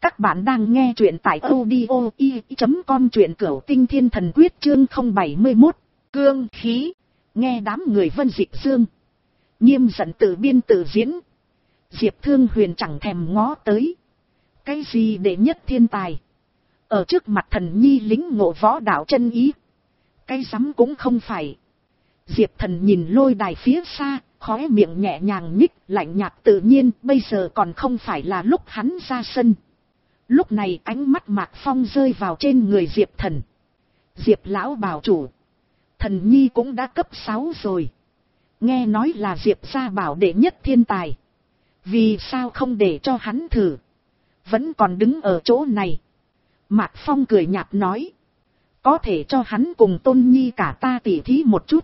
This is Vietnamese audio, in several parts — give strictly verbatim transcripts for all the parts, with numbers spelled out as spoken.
Các bạn đang nghe truyện tại audio i chấm com, truyện Cửu Tinh Thiên Thần Quyết chương không bảy mươi mốt, cương khí. Nghe đám người Vân Dịch Dương nghiêm giận tự biên tự diễn, Diệp Thương Huyền chẳng thèm ngó tới. Cái gì đệ nhất thiên tài, ở trước mặt thần nhi lính ngộ võ đạo chân ý, cái rắm cũng không phải. Diệp Thần nhìn lôi đài phía xa, khóe miệng nhẹ nhàng nhích, lạnh nhạt tự nhiên. Bây giờ còn không phải là lúc hắn ra sân. Lúc này ánh mắt Mạc Phong rơi vào trên người Diệp Thần. Diệp lão bảo chủ, thần nhi cũng đã cấp sáu rồi. Nghe nói là Diệp gia bảo đệ nhất thiên tài, vì sao không để cho hắn thử, vẫn còn đứng ở chỗ này. Mạc Phong cười nhạt nói, có thể cho hắn cùng Tôn Nhi cả ta tỉ thí một chút.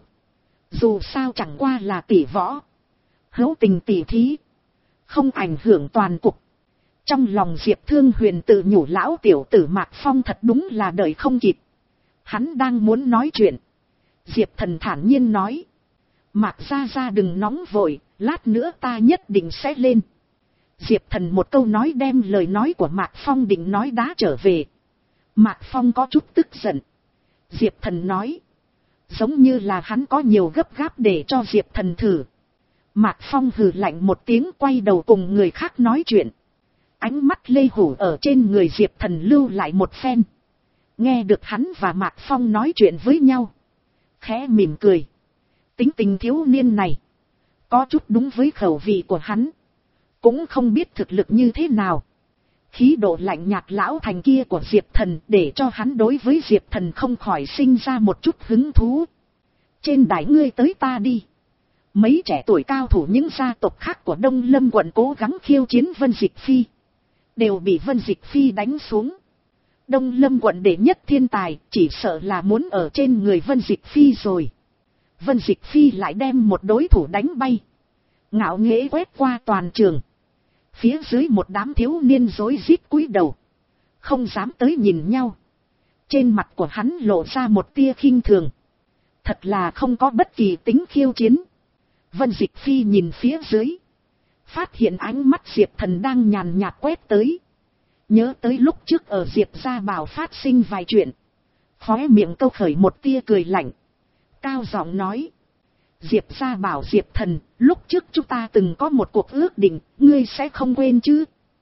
Dù sao chẳng qua là tỉ võ, hữu tình tỉ thí, không ảnh hưởng toàn cục. Trong lòng Diệp Thương Huyền tự nhủ, lão tiểu tử Mạc Phong thật đúng là đợi không kịp. Hắn đang muốn nói chuyện, Diệp Thần thản nhiên nói, Mạc gia gia đừng nóng vội, lát nữa ta nhất định sẽ lên. Diệp Thần một câu nói đem lời nói của Mạc Phong định nói đá trở về. Mạc Phong có chút tức giận. Diệp Thần nói, giống như là hắn có nhiều gấp gáp để cho Diệp Thần thử. Mạc Phong hừ lạnh một tiếng, quay đầu cùng người khác nói chuyện. Ánh mắt Lê Hủ ở trên người Diệp Thần lưu lại một phen. Nghe được hắn và Mạc Phong nói chuyện với nhau, khẽ mỉm cười. Tính tình thiếu niên này có chút đúng với khẩu vị của hắn, cũng không biết thực lực như thế nào. Khí độ lạnh nhạt lão thành kia của Diệp Thần để cho hắn đối với Diệp Thần không khỏi sinh ra một chút hứng thú. Trên đài ngươi tới ta đi. Mấy trẻ tuổi cao thủ những gia tộc khác của Đông Lâm quận cố gắng khiêu chiến Vân Dịch Phi, đều bị Vân Dịch Phi đánh xuống. Đông Lâm quận đệ nhất thiên tài chỉ sợ là muốn ở trên người Vân Dịch Phi rồi. Vân Dịch Phi lại đem một đối thủ đánh bay, ngạo nghễ quét qua toàn trường. Phía dưới một đám thiếu niên rối rít cúi đầu, không dám tới nhìn nhau. Trên mặt của hắn lộ ra một tia khinh thường. Thật là không có bất kỳ tính khiêu chiến. Vân Dịch Phi nhìn phía dưới, phát hiện ánh mắt Diệp Thần đang nhàn nhạt quét tới. Nhớ tới lúc trước ở Diệp gia bảo phát sinh vài chuyện, khóe miệng câu khởi một tia cười lạnh, cao giọng nói, Diệp gia bảo Diệp Thần, lúc trước chúng ta từng có một cuộc ước định, ngươi sẽ không quên chứ?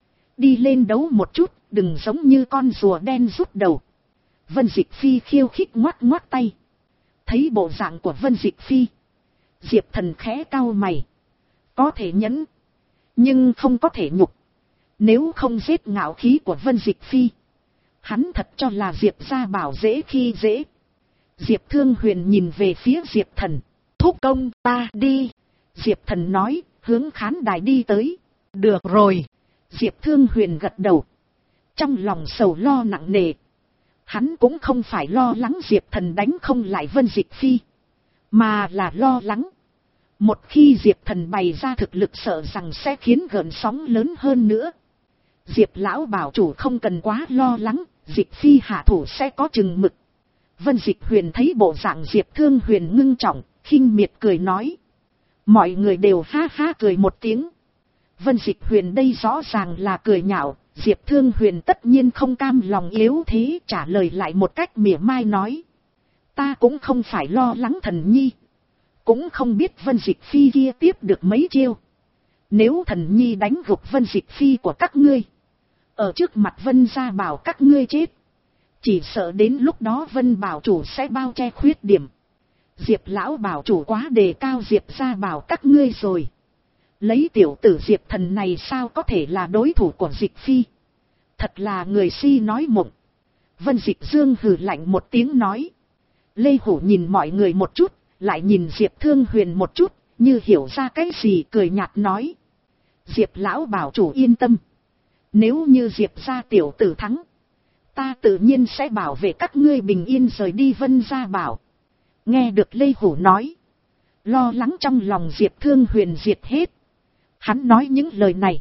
Đi lên đấu một chút, đừng giống như con rùa đen rút đầu. Vân Dịch Phi khiêu khích ngoắt ngoắt tay. Thấy bộ dạng của Vân Dịch Phi, Diệp Thần khẽ cau mày. Có thể nhẫn, nhưng không có thể nhục. Nếu không giết ngạo khí của Vân Dịch Phi, hắn thật cho là Diệp gia bảo dễ khi dễ. Diệp Thương Huyền nhìn về phía Diệp Thần. Thúc công ta đi. Diệp Thần nói, hướng khán đài đi tới. Được rồi. Diệp Thương Huyền gật đầu, trong lòng sầu lo nặng nề. Hắn cũng không phải lo lắng Diệp Thần đánh không lại Vân Dịch Phi, mà là lo lắng một khi Diệp Thần bày ra thực lực sợ rằng sẽ khiến gợn sóng lớn hơn nữa. Diệp lão bảo chủ không cần quá lo lắng, Dịch Phi hạ thủ sẽ có chừng mực. Vân Dịch Huyền thấy bộ dạng Diệp Thương Huyền ngưng trọng, khinh miệt cười nói. Mọi người đều ha ha cười một tiếng. Vân Dịch Huyền đây rõ ràng là cười nhạo. Diệp Thương Huyền tất nhiên không cam lòng yếu thế, trả lời lại một cách mỉa mai nói. Ta cũng không phải lo lắng thần nhi, cũng không biết Vân Dịch Phi kia tiếp được mấy chiêu. Nếu thần nhi đánh gục Vân Dịch Phi của các ngươi, ở trước mặt Vân gia bảo các ngươi chết, chỉ sợ đến lúc đó Vân bảo chủ sẽ bao che khuyết điểm. Diệp lão bảo chủ quá đề cao Diệp gia bảo các ngươi rồi. Lấy tiểu tử Diệp Thần này sao có thể là đối thủ của Dịch Phi? Thật là người si nói mộng. Vân Dịch Dương hừ lạnh một tiếng nói. Lê Hủ nhìn mọi người một chút, lại nhìn Diệp Thương Huyền một chút, như hiểu ra cái gì cười nhạt nói. Diệp lão bảo chủ yên tâm. Nếu như Diệp gia tiểu tử thắng, ta tự nhiên sẽ bảo vệ các ngươi bình yên rời đi Vân gia bảo. Nghe được Lê Hủ nói, lo lắng trong lòng Diệp Thương Huyền diệt hết. Hắn nói những lời này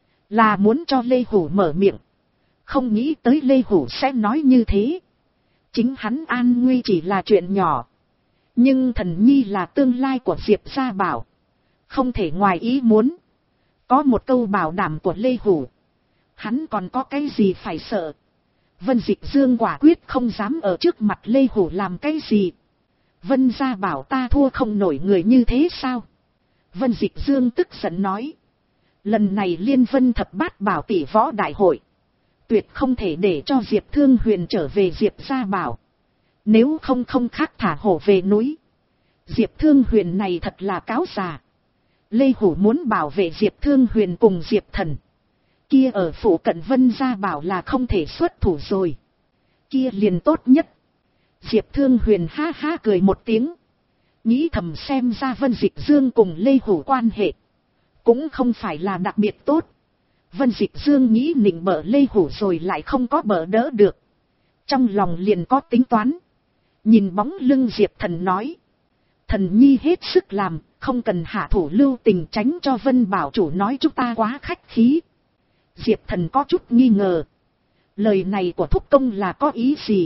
là muốn cho Lê Hủ mở miệng, không nghĩ tới Lê Hủ sẽ nói như thế. Chính hắn an nguy chỉ là chuyện nhỏ, nhưng thần nhi là tương lai của Diệp gia bảo, không thể ngoài ý muốn. Có một câu bảo đảm của Lê Hủ, Hắn còn có cái gì phải sợ. Vân Dịch Dương quả quyết không dám ở trước mặt Lê Hủ làm cái gì. Vân gia bảo ta thua không nổi người như thế sao? Vân Dịch Dương tức giận nói. Lần này Liên Vân thập bát bảo tỷ võ đại hội. Tuyệt không thể để cho Diệp Thương Huyền trở về Diệp gia bảo. Nếu không không khác thả hổ về núi. Diệp Thương Huyền này thật là cáo già. Lê Hủ muốn bảo vệ Diệp Thương Huyền cùng Diệp Thần. Kia ở phủ cận Vân gia bảo là không thể xuất thủ rồi. Kia liền tốt nhất. Diệp Thương Huyền ha ha cười một tiếng. Nghĩ thầm xem ra Vân Dịch Dương cùng Lê Hủ quan hệ. Cũng không phải là đặc biệt tốt. Vân Dịch Dương nghĩ nịnh bợ Lê Hủ rồi lại không có bợ đỡ được. Trong lòng liền có tính toán. Nhìn bóng lưng Diệp Thần nói. Thần nhi hết sức làm, không cần hạ thủ lưu tình tránh cho Vân bảo chủ nói chúng ta quá khách khí. Diệp Thần có chút nghi ngờ. Lời này của thúc công là có ý gì?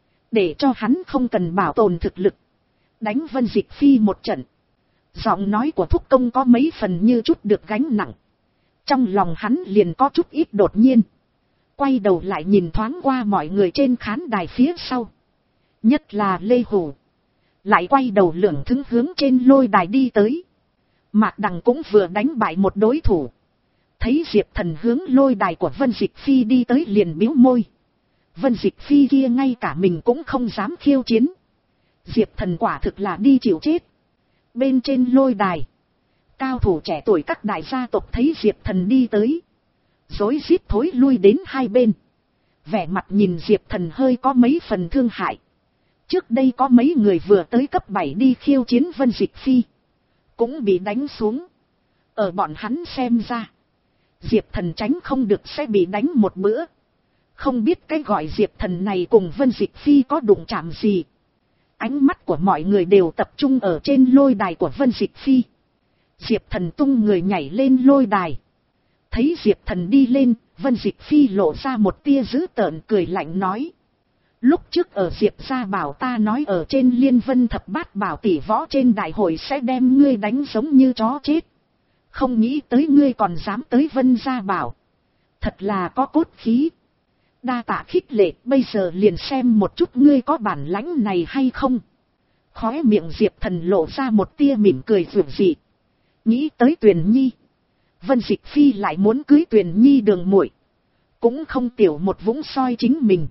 Để cho hắn không cần bảo tồn thực lực. Đánh Vân Dịch Phi một trận. Giọng nói của thúc công có mấy phần như chút được gánh nặng. Trong lòng hắn liền có chút ít đột nhiên. Quay đầu lại nhìn thoáng qua mọi người trên khán đài phía sau. Nhất là Lê Hủ. Lại quay đầu lưỡng thứng hướng trên lôi đài đi tới. Mạc Đằng cũng vừa đánh bại một đối thủ. Thấy Diệp Thần hướng lôi đài của Vân Dịch Phi đi tới liền bĩu môi. Vân Dịch Phi kia ngay cả mình cũng không dám khiêu chiến. Diệp Thần quả thực là đi chịu chết. Bên trên lôi đài. Cao thủ trẻ tuổi các đại gia tộc thấy Diệp Thần đi tới. Rối rít thối lui đến hai bên. Vẻ mặt nhìn Diệp Thần hơi có mấy phần thương hại. Trước đây có mấy người vừa tới cấp bảy đi khiêu chiến Vân Dịch Phi. Cũng bị đánh xuống. Ở bọn hắn xem ra. Diệp Thần tránh không được sẽ bị đánh một bữa. Không biết cái gọi Diệp Thần này cùng Vân Dịch Phi có đụng chạm gì. Ánh mắt của mọi người đều tập trung ở trên lôi đài của Vân Dịch Phi. Diệp Thần tung người nhảy lên lôi đài. Thấy Diệp Thần đi lên, Vân Dịch Phi lộ ra một tia dữ tợn cười lạnh nói. Lúc trước ở Diệp gia bảo ta nói ở trên Liên Vân thập bát bảo tỷ võ trên đại hội sẽ đem ngươi đánh giống như chó chết. Không nghĩ tới ngươi còn dám tới Vân gia bảo. Thật là có cốt khí. Đa tạ khích lệ, bây giờ liền xem một chút ngươi có bản lãnh này hay không. Khóe miệng Diệp Thần lộ ra một tia mỉm cười vượt dị. Nghĩ tới Tuyền Nhi. Vân Dịch Phi lại muốn cưới Tuyền Nhi đường muội. Cũng không tiểu một vũng soi chính mình.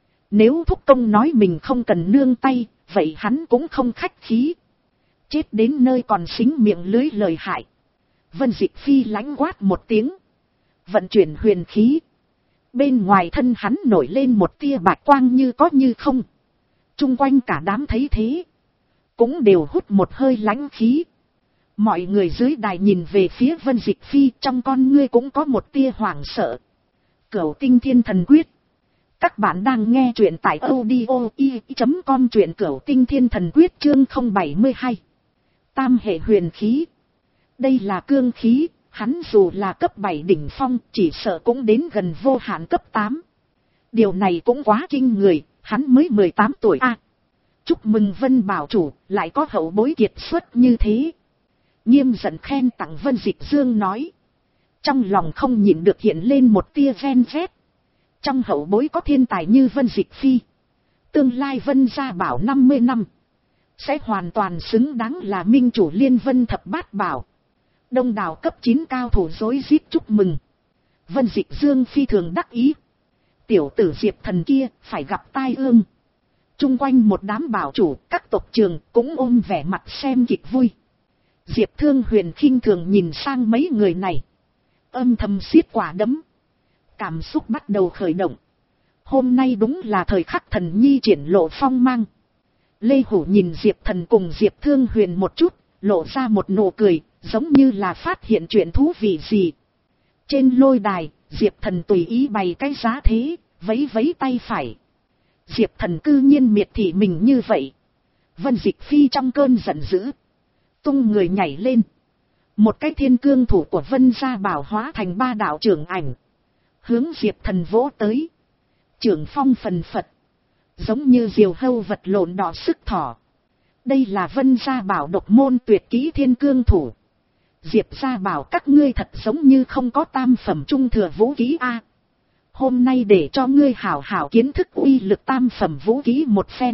Nếu thúc công nói mình không cần nương tay, vậy hắn cũng không khách khí. Chết đến nơi còn xính miệng lưới lời hại. Vân Dịch Phi lãnh quát một tiếng. Vận chuyển huyền khí. Bên ngoài thân hắn nổi lên một tia bạch quang như có như không. Trung quanh cả đám thấy thế. Cũng đều hút một hơi lãnh khí. Mọi người dưới đài nhìn về phía Vân Dịch Phi trong con ngươi cũng có một tia hoảng sợ. Cửu Tinh Thiên Thần Quyết. Các bạn đang nghe truyện tại audio i chấm com truyện Cửu Tinh Thiên Thần Quyết chương không bảy mươi hai. Tam hệ huyền khí. Đây là cương khí, hắn dù là cấp bảy đỉnh phong chỉ sợ cũng đến gần vô hạn cấp tám. Điều này cũng quá kinh người, hắn mới mười tám tuổi a. À, chúc mừng Vân bảo chủ, lại có hậu bối kiệt xuất như thế. Nghiêm giận khen tặng Vân Dịch Dương nói. Trong lòng không nhịn được hiện lên một tia ven vét. Trong hậu bối có thiên tài như Vân Dịch Phi. Tương lai Vân gia bảo năm mươi năm. Sẽ hoàn toàn xứng đáng là minh chủ Liên Vân thập bát bảo. Đông đảo cấp chín cao thủ rối rít chúc mừng. Vân Dịch Dương phi thường đắc ý. Tiểu tử Diệp Thần kia phải gặp tai ương. Trung quanh một đám bảo chủ, các tộc trường cũng ôm vẻ mặt xem kịch vui. Diệp Thương Huyền khinh thường nhìn sang mấy người này. Âm thầm siết quả đấm. Cảm xúc bắt đầu khởi động. Hôm nay đúng là thời khắc thần nhi triển lộ phong mang. Lê Hủ nhìn Diệp Thần cùng Diệp Thương Huyền một chút, lộ ra một nụ cười, giống như là phát hiện chuyện thú vị gì. Trên lôi đài, Diệp Thần tùy ý bày cái giá thế, vẫy vẫy tay phải. Diệp Thần cư nhiên miệt thị mình như vậy. Vân Dịch Phi trong cơn giận dữ. Tung người nhảy lên. Một cái thiên cương thủ của Vân gia bảo hóa thành ba đạo trưởng ảnh. Hướng Diệp Thần vỗ tới. Trưởng phong phần phật. Giống như diều hâu vật lộn đỏ sức thỏ. Đây là Vân gia bảo độc môn tuyệt kỹ thiên cương thủ. Diệp gia bảo các ngươi thật giống như không có tam phẩm trung thừa vũ khí a. Hôm nay để cho ngươi hảo hảo kiến thức uy lực tam phẩm vũ khí một phen.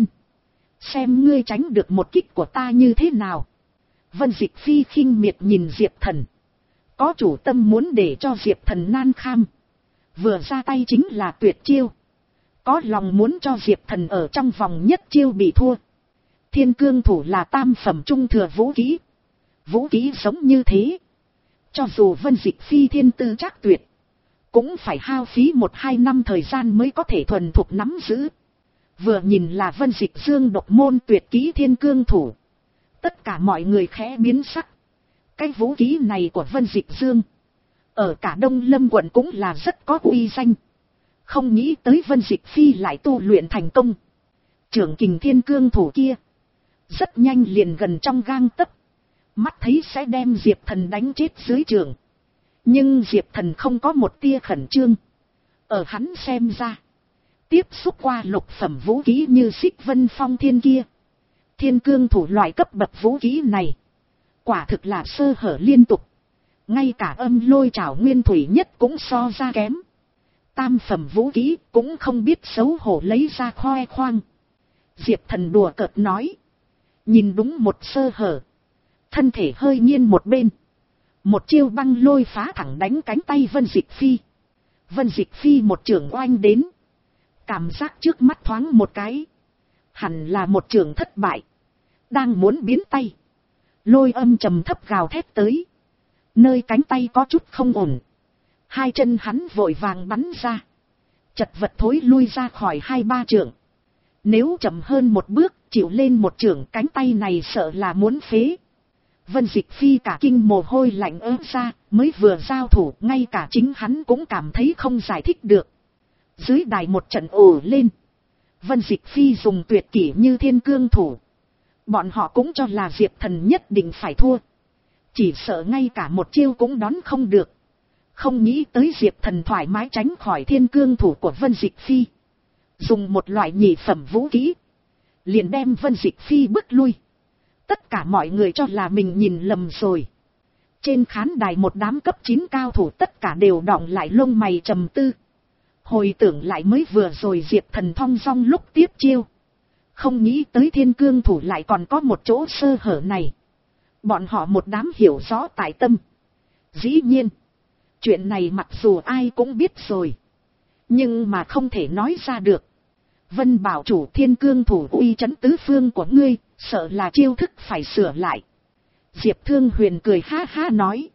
Xem ngươi tránh được một kích của ta như thế nào. Vân Dịch Phi khinh miệt nhìn Diệp Thần. Có chủ tâm muốn để cho Diệp Thần nan kham. Vừa ra tay chính là tuyệt chiêu. Có lòng muốn cho Diệp Thần ở trong vòng nhất chiêu bị thua. Thiên cương thủ là tam phẩm trung thừa vũ khí. Vũ khí giống như thế. Cho dù Vân Dịch Phi thiên tư chắc tuyệt. Cũng phải hao phí một hai năm thời gian mới có thể thuần thục nắm giữ. Vừa nhìn là Vân Dịch Dương độc môn tuyệt kỹ thiên cương thủ. Tất cả mọi người khẽ biến sắc. Cái vũ khí này của Vân Dịch Dương. Ở cả Đông Lâm quận cũng là rất có uy danh. Không nghĩ tới Vân Dịch Phi lại tu luyện thành công. Trưởng kình thiên cương thủ kia. Rất nhanh liền gần trong gang tấc. Mắt thấy sẽ đem Diệp Thần đánh chết dưới trường. Nhưng Diệp Thần không có một tia khẩn trương. Ở hắn xem ra. Tiếp xúc qua lục phẩm vũ khí như Xích Vân Phong Thiên kia. Thiên cương thủ loại cấp bậc vũ khí này. Quả thực là sơ hở liên tục. Ngay cả âm lôi trảo nguyên thủy nhất cũng so ra kém. Tam phẩm vũ khí cũng không biết xấu hổ lấy ra khoe khoang. Diệp Thần đùa cợt nói. Nhìn đúng một sơ hở. Thân thể hơi nghiêng một bên. Một chiêu băng lôi phá thẳng đánh cánh tay Vân Dịch Phi. Vân Dịch Phi một trường oanh đến. Cảm giác trước mắt thoáng một cái. Hẳn là một trường thất bại. Đang muốn biến tay. Lôi âm trầm thấp gào thét tới. Nơi cánh tay có chút không ổn. Hai chân hắn vội vàng bắn ra. Chật vật thối lui ra khỏi hai ba trường. Nếu chậm hơn một bước chịu lên một trường cánh tay này sợ là muốn phế. Vân Dịch Phi cả kinh mồ hôi lạnh ớt ra, mới vừa giao thủ, ngay cả chính hắn cũng cảm thấy không giải thích được. Dưới đài một trận ồ lên. Vân Dịch Phi dùng tuyệt kỹ như thiên cương thủ. Bọn họ cũng cho là Diệp Thần nhất định phải thua. Chỉ sợ ngay cả một chiêu cũng đón không được. Không nghĩ tới Diệp Thần thoải mái tránh khỏi thiên cương thủ của Vân Dịch Phi. Dùng một loại nhị phẩm vũ khí. Liền đem Vân Dịch Phi bước lui. Tất cả mọi người cho là mình nhìn lầm rồi. Trên khán đài một đám cấp chín cao thủ tất cả đều đọng lại lông mày trầm tư. Hồi tưởng lại mới vừa rồi Diệp Thần thong dong lúc tiếp chiêu. Không nghĩ tới thiên cương thủ lại còn có một chỗ sơ hở này. Bọn họ một đám hiểu rõ tại tâm. Dĩ nhiên. Chuyện này mặc dù ai cũng biết rồi. Nhưng mà không thể nói ra được. Vân bảo chủ thiên cương thủ uy chấn tứ phương của ngươi. Sợ là chiêu thức phải sửa lại. Diệp Thương Huyền cười ha ha nói.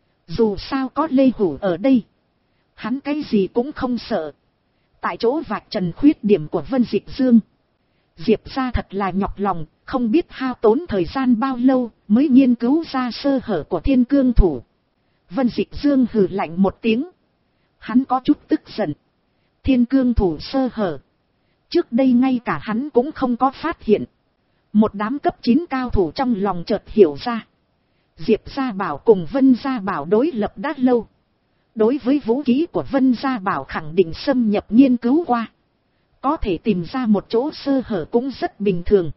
Dù sao có Lê Hủ ở đây. Hắn cái gì cũng không sợ. Tại chỗ vạch trần khuyết điểm của Vân Dịch Dương. Diệp ra thật là nhọc lòng. Không biết hao tốn thời gian bao lâu. Mới nghiên cứu ra sơ hở của thiên cương thủ. Vân Dịch Dương hừ lạnh một tiếng. Hắn có chút tức giận. Thiên cương thủ sơ hở. Trước đây ngay cả hắn cũng không có phát hiện. Một đám cấp chín cao thủ trong lòng chợt hiểu ra. Diệp Gia Bảo cùng Vân Gia Bảo đối lập đã lâu. Đối với vũ khí của Vân Gia Bảo khẳng định xâm nhập nghiên cứu qua. Có thể tìm ra một chỗ sơ hở cũng rất bình thường.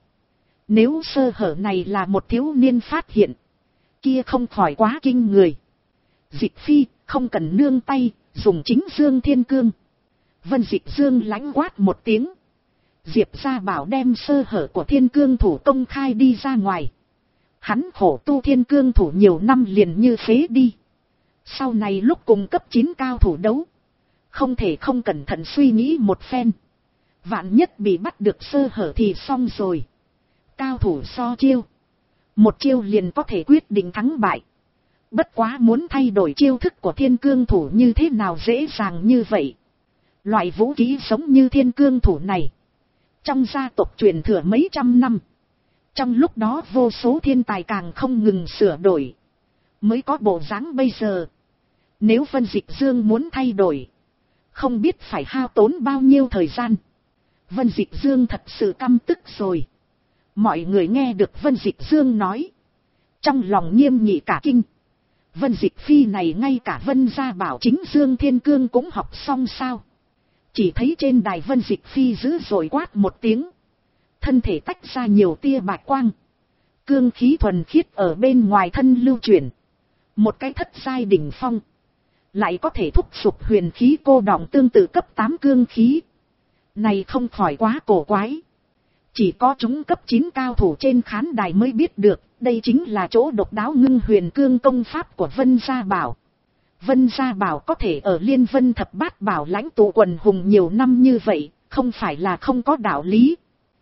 Nếu sơ hở này là một thiếu niên phát hiện. Kia không khỏi quá kinh người. Dịch Phi không cần nương tay, dùng chính Dương Thiên Cương. Vân Dịch Dương lãnh quát một tiếng. Diệp Gia Bảo đem sơ hở của thiên cương thủ công khai đi ra ngoài. Hắn khổ tu thiên cương thủ nhiều năm liền như phế đi. Sau này lúc cùng cấp chín cao thủ đấu. Không thể không cẩn thận suy nghĩ một phen. Vạn nhất bị bắt được sơ hở thì xong rồi. Cao thủ so chiêu. Một chiêu liền có thể quyết định thắng bại. Bất quá muốn thay đổi chiêu thức của thiên cương thủ như thế nào dễ dàng như vậy. Loại vũ khí giống như thiên cương thủ này. Trong gia tộc truyền thừa mấy trăm năm. Trong lúc đó vô số thiên tài càng không ngừng sửa đổi. Mới có bộ dáng bây giờ. Nếu Vân Dịch Dương muốn thay đổi. Không biết phải hao tốn bao nhiêu thời gian. Vân Dịch Dương thật sự căm tức rồi. Mọi người nghe được Vân Dịch Dương nói. Trong lòng nghiêm nghị cả kinh. Vân Dịch Phi này ngay cả Vân Gia Bảo chính Dương Thiên Cương cũng học xong sao. Chỉ thấy trên đài Vân Dịch Phi dữ dội quát một tiếng. Thân thể tách ra nhiều tia bạch quang. Cương khí thuần khiết ở bên ngoài thân lưu chuyển. Một cái thất giai đỉnh phong. lại có thể thúc giục huyền khí cô đọng tương tự cấp tám cương khí. Này không khỏi quá cổ quái. Chỉ có chúng cấp chín cao thủ trên khán đài mới biết được, đây chính là chỗ độc đáo ngưng huyền cương công pháp của Vân Gia Bảo. Vân Gia Bảo có thể ở Liên Vân Thập Bát Bảo lãnh tụ quần hùng nhiều năm như vậy, không phải là không có đạo lý.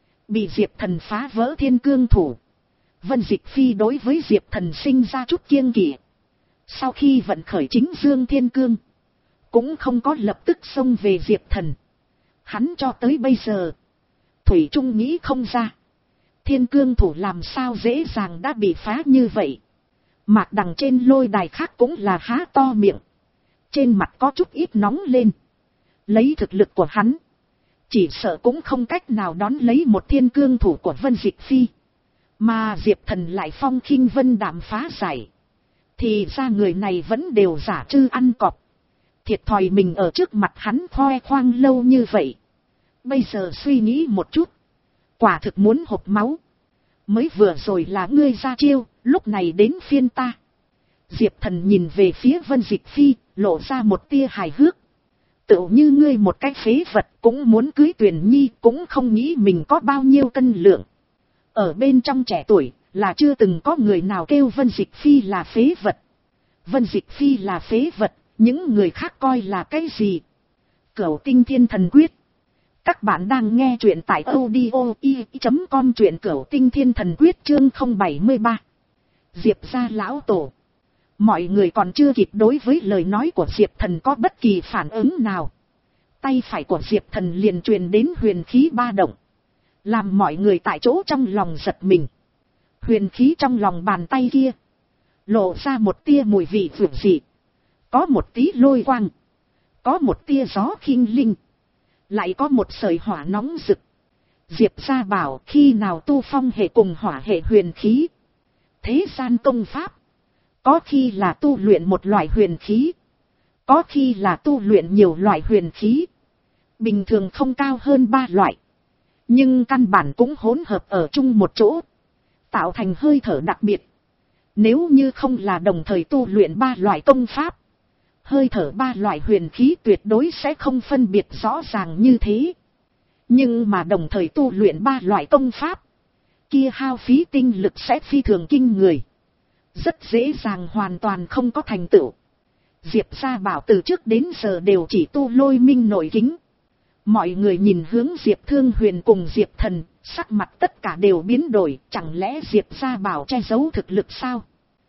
Bị Diệp Thần phá vỡ thiên cương thủ. Vân Dịch Phi đối với Diệp Thần sinh ra chút kiêng kỵ. Sau khi vận khởi chính dương thiên cương, cũng không có lập tức xông về Diệp Thần. Hắn cho tới bây giờ, thủy chung nghĩ không ra. Thiên cương thủ làm sao dễ dàng đã bị phá như vậy. Mạc Đằng trên lôi đài khác cũng là há to miệng. Trên mặt có chút ít nóng lên. Lấy thực lực của hắn, chỉ sợ cũng không cách nào đón lấy một thiên cương thủ của Vân Dịch Phi. Mà Diệp Thần lại phong khinh vân đạm phá giải. Thì ra người này vẫn đều giả trư ăn cọp. Thiệt thòi mình ở trước mặt hắn khoe khoang lâu như vậy. Bây giờ suy nghĩ một chút, quả thực muốn hộc máu. Mới vừa rồi là ngươi ra chiêu, lúc này đến phiên ta. Diệp Thần nhìn về phía Vân Dịch Phi, lộ ra một tia hài hước. Tựu như ngươi một cái phế vật cũng muốn cưới Tuyền Nhi, cũng không nghĩ mình có bao nhiêu cân lượng. Ở bên trong trẻ tuổi, là chưa từng có người nào kêu Vân Dịch Phi là phế vật. Vân Dịch Phi là phế vật, những người khác coi là cái gì? Cửu Tinh Thiên Thần Quyết. Các bạn đang nghe truyện tại audio i chấm com, truyện Cửu Tinh Thiên Thần Quyết chương không bảy mươi ba. Diệp gia lão tổ. Mọi người còn chưa kịp đối với lời nói của Diệp Thần có bất kỳ phản ứng nào. Tay phải của Diệp Thần liền truyền đến huyền khí ba động. Làm mọi người tại chỗ trong lòng giật mình. Huyền khí trong lòng bàn tay kia lộ ra một tia mùi vị vượt dị. Có một tí lôi quang, có một tia gió khinh linh, lại có một sợi hỏa nóng rực. Diệp gia bảo khi nào tu phong hệ cùng hỏa hệ huyền khí. Thế gian công pháp, có khi là tu luyện một loại huyền khí, có khi là tu luyện nhiều loại huyền khí. Bình thường không cao hơn ba loại, nhưng căn bản cũng hỗn hợp ở chung một chỗ, tạo thành hơi thở đặc biệt. Nếu như không là đồng thời tu luyện ba loại công pháp, hơi thở ba loại huyền khí tuyệt đối sẽ không phân biệt rõ ràng như thế. Nhưng mà đồng thời tu luyện ba loại công pháp, kia hao phí tinh lực sẽ phi thường kinh người. Rất dễ dàng hoàn toàn không có thành tựu. Diệp gia bảo từ trước đến giờ đều chỉ tu lôi minh nội kính. Mọi người nhìn hướng Diệp Thương Huyền cùng Diệp Thần, sắc mặt tất cả đều biến đổi. Chẳng lẽ Diệp gia bảo che giấu thực lực sao?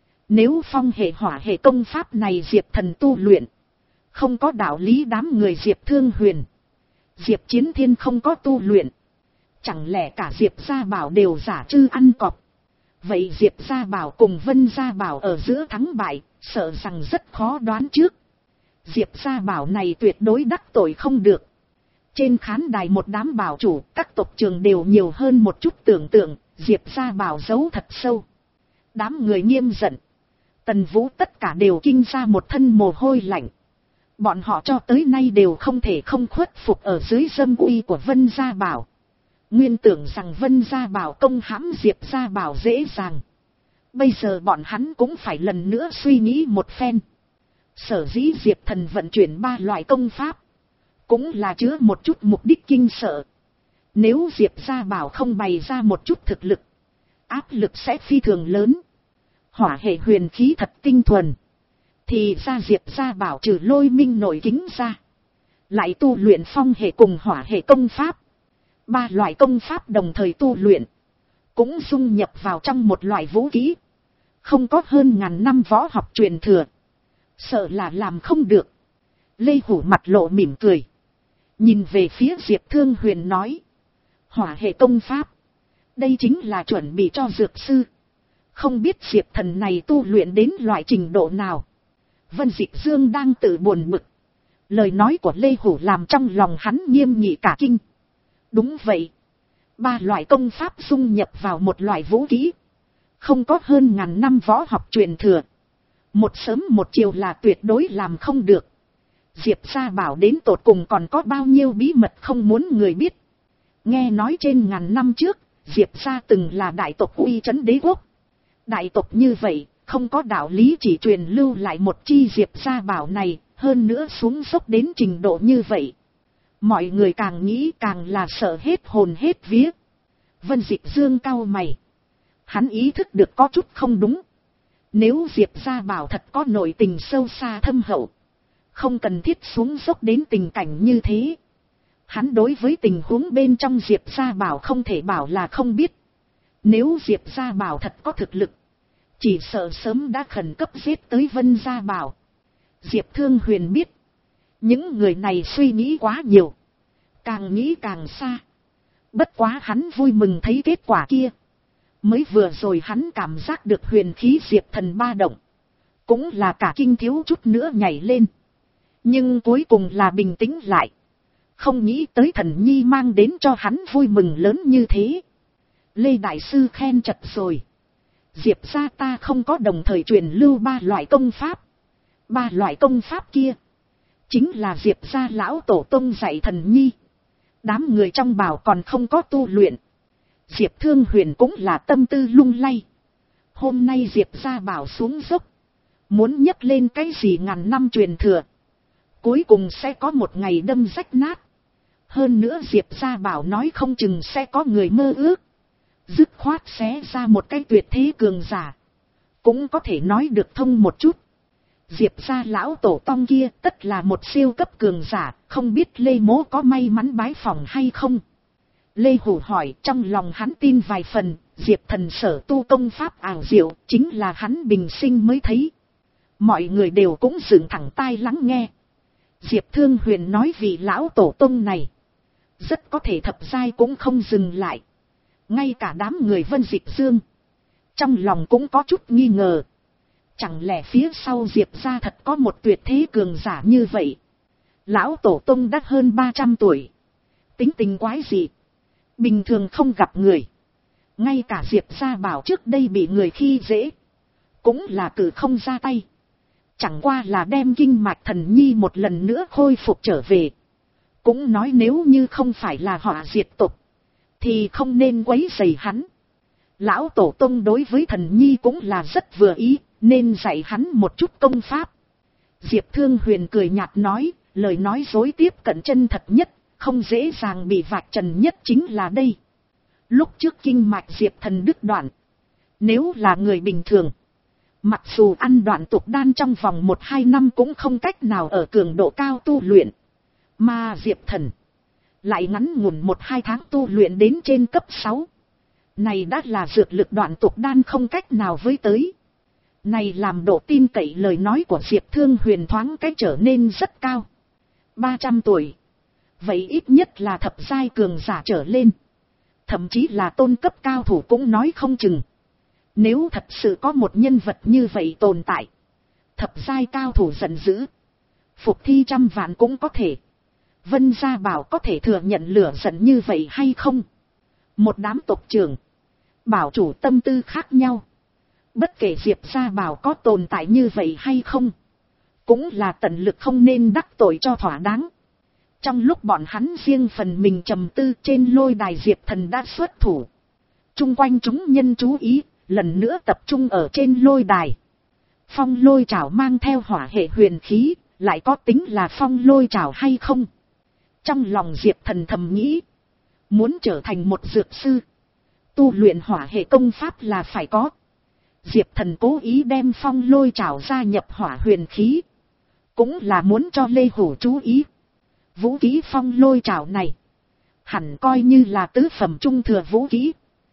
Nếu phong hệ hỏa hệ công pháp này Diệp Thần tu luyện, không có đạo lý đám người Diệp Thương Huyền, Diệp Chiến Thiên không có tu luyện. Chẳng lẽ cả Diệp gia bảo đều giả trư ăn cọp? Vậy Diệp gia bảo cùng Vân gia bảo ở giữa thắng bại, sợ rằng rất khó đoán trước. Diệp gia bảo này tuyệt đối đắc tội không được. Trên khán đài một đám bảo chủ, các tộc trường đều nhiều hơn một chút tưởng tượng, Diệp gia bảo giấu thật sâu. Đám người nghiêm giận. Tần Vũ tất cả đều kinh ra một thân mồ hôi lạnh. Bọn họ cho tới nay đều không thể không khuất phục ở dưới dâm uy của Vân gia bảo. Nguyên tưởng rằng Vân gia bảo công hãm Diệp gia bảo dễ dàng. Bây giờ bọn hắn cũng phải lần nữa suy nghĩ một phen. Sở dĩ Diệp Thần vận chuyển ba loại công pháp, cũng là chứa một chút mục đích kinh sợ. Nếu Diệp gia bảo không bày ra một chút thực lực, áp lực sẽ phi thường lớn. Hỏa hệ huyền khí thật tinh thuần, thì ra Diệp gia bảo trừ lôi minh nội kính ra, lại tu luyện phong hệ cùng hỏa hệ công pháp. Ba loại công pháp đồng thời tu luyện, cũng dung nhập vào trong một loại vũ khí. Không có hơn ngàn năm võ học truyền thừa, sợ là làm không được. Lê Hủ mặt lộ mỉm cười, nhìn về phía Diệp Thương Huyền nói: hỏa hệ công pháp, đây chính là chuẩn bị cho dược sư. Không biết Diệp Thần này tu luyện đến loại trình độ nào. Vân Dịch Dương đang tự buồn bực. Lời nói của Lê Hủ làm trong lòng hắn nghiêm nghị cả kinh. Đúng vậy. Ba loại công pháp dung nhập vào một loại vũ khí, không có hơn ngàn năm võ học truyền thừa, một sớm một chiều là tuyệt đối làm không được. Diệp gia bảo đến tột cùng còn có bao nhiêu bí mật không muốn người biết. Nghe nói trên ngàn năm trước, Diệp gia từng là đại tộc uy trấn đế quốc. Đại tộc như vậy, không có đạo lý chỉ truyền lưu lại một chi Diệp gia bảo này, Hơn nữa xuống dốc đến trình độ như vậy. Mọi người càng nghĩ càng là sợ hết hồn hết vía. Vân Dịch Dương cau mày. Hắn ý thức được có chút không đúng. Nếu Diệp Gia Bảo thật có nội tình sâu xa thâm hậu, không cần thiết xuống dốc đến tình cảnh như thế. Hắn đối với tình huống bên trong Diệp Gia Bảo không thể bảo là không biết. Nếu Diệp Gia Bảo thật có thực lực, chỉ sợ sớm đã khẩn cấp giết tới Vân Gia Bảo. Diệp Thương Huyền biết, những người này suy nghĩ quá nhiều, càng nghĩ càng xa. Bất quá hắn vui mừng thấy kết quả kia. Mới vừa rồi hắn cảm giác được huyền khí Diệp Thần ba động, cũng là cả kinh thiếu chút nữa nhảy lên. Nhưng cuối cùng là bình tĩnh lại. Không nghĩ tới Thần Nhi mang đến cho hắn vui mừng lớn như thế. Lê Đại Sư khen chật rồi. Diệp gia ta không có đồng thời truyền lưu ba loại công pháp. Ba loại công pháp kia chính là Diệp gia lão tổ tông dạy Thần Nhi. Đám người trong bảo còn không có tu luyện. Diệp Thương Huyền cũng là tâm tư lung lay. Hôm nay Diệp gia bảo xuống dốc, muốn nhấc lên cái gì ngàn năm truyền thừa, cuối cùng sẽ có một ngày đâm rách nát. Hơn nữa Diệp gia bảo nói không chừng sẽ có người mơ ước, dứt khoát xé ra một cái tuyệt thế cường giả, cũng có thể nói được thông một chút. Diệp gia lão tổ tông kia tất là một siêu cấp cường giả, không biết Lê Mỗ có may mắn bái phỏng hay không. Lê Hủ hỏi, trong lòng hắn tin vài phần. Diệp Thần sở tu công pháp ảo diệu, chính là hắn bình sinh mới thấy. Mọi người đều cũng dựng thẳng tai lắng nghe. Diệp Thương Huyền nói vì lão tổ tông này, rất có thể thập giai cũng không dừng lại. Ngay cả đám người Vân Dịch Dương, trong lòng cũng có chút nghi ngờ. Chẳng lẽ phía sau Diệp gia thật có một tuyệt thế cường giả như vậy? Lão tổ tông đã hơn ba trăm tuổi. Tính tình quái dị, bình thường không gặp người. Ngay cả Diệp gia bảo trước đây bị người khi dễ, cũng là cử không ra tay. Chẳng qua là đem kinh mạch Thần Nhi một lần nữa khôi phục trở về. Cũng nói nếu như không phải là họ diệt tộc, thì không nên quấy rầy hắn. Lão tổ tông đối với Thần Nhi cũng là rất vừa ý, nên dạy hắn một chút công pháp. Diệp Thương Huyền cười nhạt nói, lời nói dối tiếp cận chân thật nhất, không dễ dàng bị vạch trần nhất chính là đây. Lúc trước kinh mạch Diệp Thần đứt đoạn, nếu là người bình thường, mặc dù ăn đoạn tục đan trong vòng một hai năm cũng không cách nào ở cường độ cao tu luyện. Mà Diệp Thần lại ngắn ngủn một hai tháng tu luyện đến trên cấp sáu. Này đã là dược lực đoạn tục đan không cách nào với tới. Này làm độ tin cậy lời nói của Diệp Thương Huyền thoáng cách trở nên rất cao. ba trăm tuổi. Vậy ít nhất là thập giai cường giả trở lên. Thậm chí là tôn cấp cao thủ cũng nói không chừng. Nếu thật sự có một nhân vật như vậy tồn tại, thập giai cao thủ giận dữ, phục thi trăm vạn cũng có thể. Vân Gia Bảo có thể thừa nhận lửa giận như vậy hay không? Một đám tộc trưởng, bảo chủ tâm tư khác nhau. Bất kể Diệp Gia Bảo có tồn tại như vậy hay không, cũng là tận lực không nên đắc tội cho thỏa đáng. Trong lúc bọn hắn riêng phần mình trầm tư, trên lôi đài Diệp Thần đã xuất thủ. Trung quanh chúng nhân chú ý, lần nữa tập trung ở trên lôi đài. Phong lôi trảo mang theo hỏa hệ huyền khí, lại có tính là phong lôi trảo hay không? Trong lòng Diệp Thần thầm nghĩ, muốn trở thành một dược sư, tu luyện hỏa hệ công pháp là phải có. Diệp Thần cố ý đem phong lôi trảo gia nhập hỏa huyền khí, cũng là muốn cho Lê Hủ chú ý. Vũ khí phong lôi trảo này, hẳn coi như là tứ phẩm trung thừa vũ khí.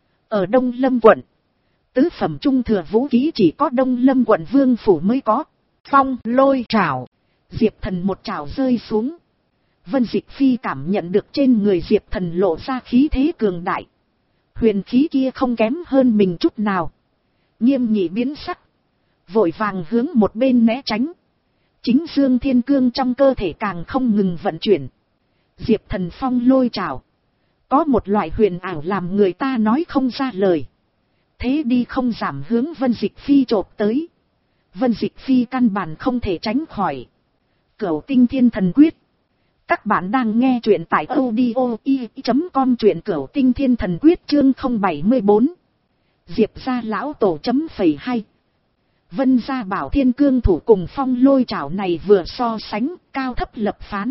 Ở Đông Lâm quận, tứ phẩm trung thừa vũ khí chỉ có Đông Lâm quận Vương Phủ mới có. Phong lôi trảo, Diệp Thần một trảo rơi xuống. Vân Dịch Phi cảm nhận được trên người Diệp Thần lộ ra khí thế cường đại. Huyền khí kia không kém hơn mình chút nào. Nghiêm nghị biến sắc, vội vàng hướng một bên né tránh. Chính Dương Thiên Cương trong cơ thể càng không ngừng vận chuyển. Diệp Thần phong lôi trảo, có một loại huyền ảo làm người ta nói không ra lời. Thế đi không giảm hướng Vân Dịch Phi chộp tới. Vân Dịch Phi căn bản không thể tránh khỏi. Cửu Tinh Thiên Thần Quyết. Các bạn đang nghe truyện tại audio i chấm com, truyện Cửu Tinh Thiên Thần Quyết chương không bảy mươi bốn. Diệp gia lão tổ chấm phẩy hai. Vân Gia Bảo thiên cương thủ cùng phong lôi trảo này vừa so sánh, cao thấp lập phán.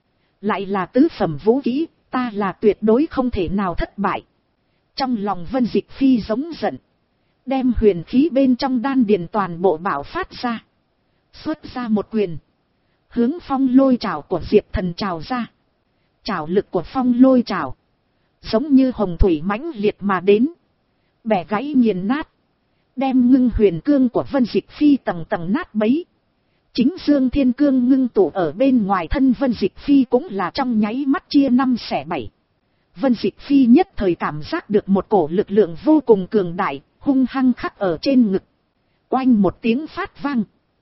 Lại là tứ phẩm vũ kỹ, ta là tuyệt đối không thể nào thất bại. Trong lòng Vân Dịch Phi giống giận. Đem huyền khí bên trong đan điền toàn bộ bảo phát ra. Xuất ra một quyền. Hướng phong lôi trảo của Diệp Thần trào ra. Trảo lực của phong lôi trảo. Giống như hồng thủy mãnh liệt mà đến. Bẻ gãy nghiền nát. Đem ngưng huyền cương của Vân Dịch Phi tầng tầng nát bấy. Chính Dương Thiên Cương ngưng tụ ở bên ngoài thân Vân Dịch Phi cũng là trong nháy mắt chia năm xẻ bảy. Vân Dịch Phi nhất thời cảm giác được một cổ lực lượng vô cùng cường đại, hung hăng khắc ở trên ngực. Oanh một tiếng phát vang.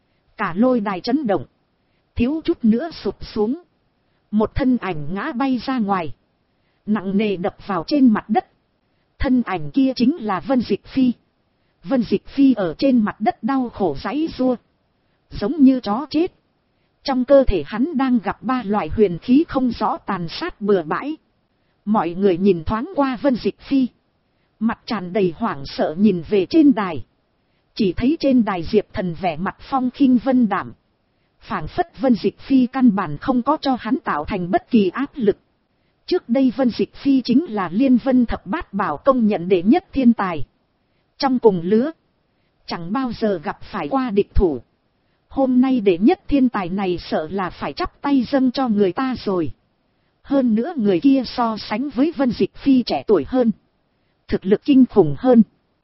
Cả lôi đài chấn động. Thiếu chút nữa sụp xuống. Một thân ảnh ngã bay ra ngoài. Nặng nề đập vào trên mặt đất. Thân ảnh kia chính là Vân Dịch Phi. Vân Dịch Phi ở trên mặt đất đau khổ giãy giụa. Giống như chó chết. Trong cơ thể hắn đang gặp ba loại huyền khí không rõ tàn sát bừa bãi. Mọi người nhìn thoáng qua Vân Dịch Phi. Mặt tràn đầy hoảng sợ nhìn về trên đài. Chỉ thấy trên đài Diệp Thần vẻ mặt phong khinh vân đảm. Phảng phất Vân Dịch Phi căn bản không có cho hắn tạo thành bất kỳ áp lực. Trước đây Vân Dịch Phi chính là Liên Vân Thập Bát Bảo công nhận đệ nhất thiên tài. Trong cùng lứa. Chẳng bao giờ gặp phải qua địch thủ. Hôm nay đệ nhất thiên tài này sợ là phải chắp tay dâng cho người ta rồi. Hơn nữa người kia so sánh với Vân Dịch Phi trẻ tuổi hơn. Thực lực kinh khủng hơn.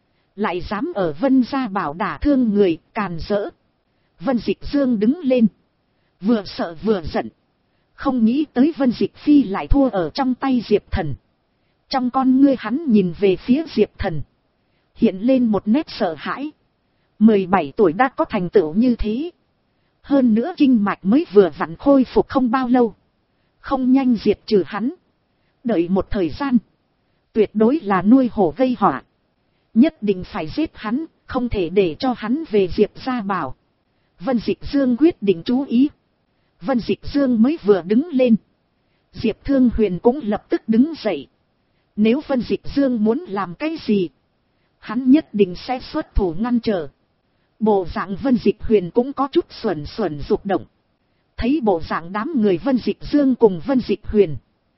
Lại dám ở Vân Gia Bảo đả thương người, càn rỡ. Vân Dịch Dương đứng lên. Vừa sợ vừa giận. Không nghĩ tới Vân Dịch Phi lại thua ở trong tay Diệp Thần. Trong con ngươi hắn nhìn về phía Diệp Thần. Hiện lên một nét sợ hãi. mười bảy tuổi đã có thành tựu như thế. Hơn nữa kinh mạch mới vừa vặn khôi phục không bao lâu. Không nhanh diệt trừ hắn. Đợi một thời gian. Tuyệt đối là nuôi hổ gây họa. Nhất định phải giết hắn. Không thể để cho hắn về Diệp Gia Bảo. Vân Dịch Dương quyết định chú ý. Vân Dịch Dương mới vừa đứng lên. Diệp Thương Huyền cũng lập tức đứng dậy. Nếu Vân Dịch Dương muốn làm cái gì, hắn nhất định sẽ xuất thủ ngăn trở. Bộ dạng Vân Dịch Huyền cũng có chút xuẩn xuẩn rụt động. Thấy bộ dạng đám người Vân Dịch Dương cùng Vân Dịch Huyền,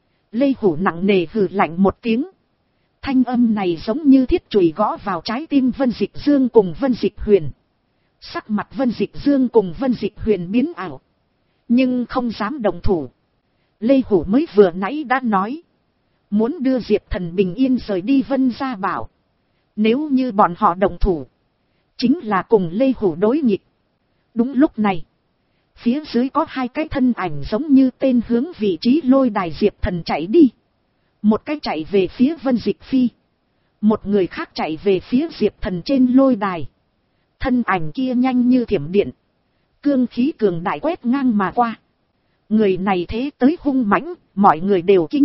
Lê Hủ nặng nề hừ lạnh một tiếng. Thanh âm này giống như thiết chùy gõ vào trái tim Vân Dịch Dương cùng Vân Dịch Huyền. Sắc mặt Vân Dịch Dương cùng Vân Dịch Huyền biến ảo. Nhưng không dám động thủ. Lê Hủ mới vừa nãy đã nói. Muốn đưa Diệp Thần bình yên rời đi Vân Gia Bảo. Nếu như bọn họ động thủ. Chính là cùng Lê Hủ đối nghịch. Đúng lúc này. Phía dưới có hai cái thân ảnh giống như tên hướng vị trí lôi đài Diệp Thần chạy đi. Một cái chạy về phía Vân Dịch Phi. Một người khác chạy về phía Diệp Thần trên lôi đài. Thân ảnh kia nhanh như thiểm điện. Cương khí cường đại quét ngang mà qua. Người này thế tới hung mãnh, mọi người đều kinh.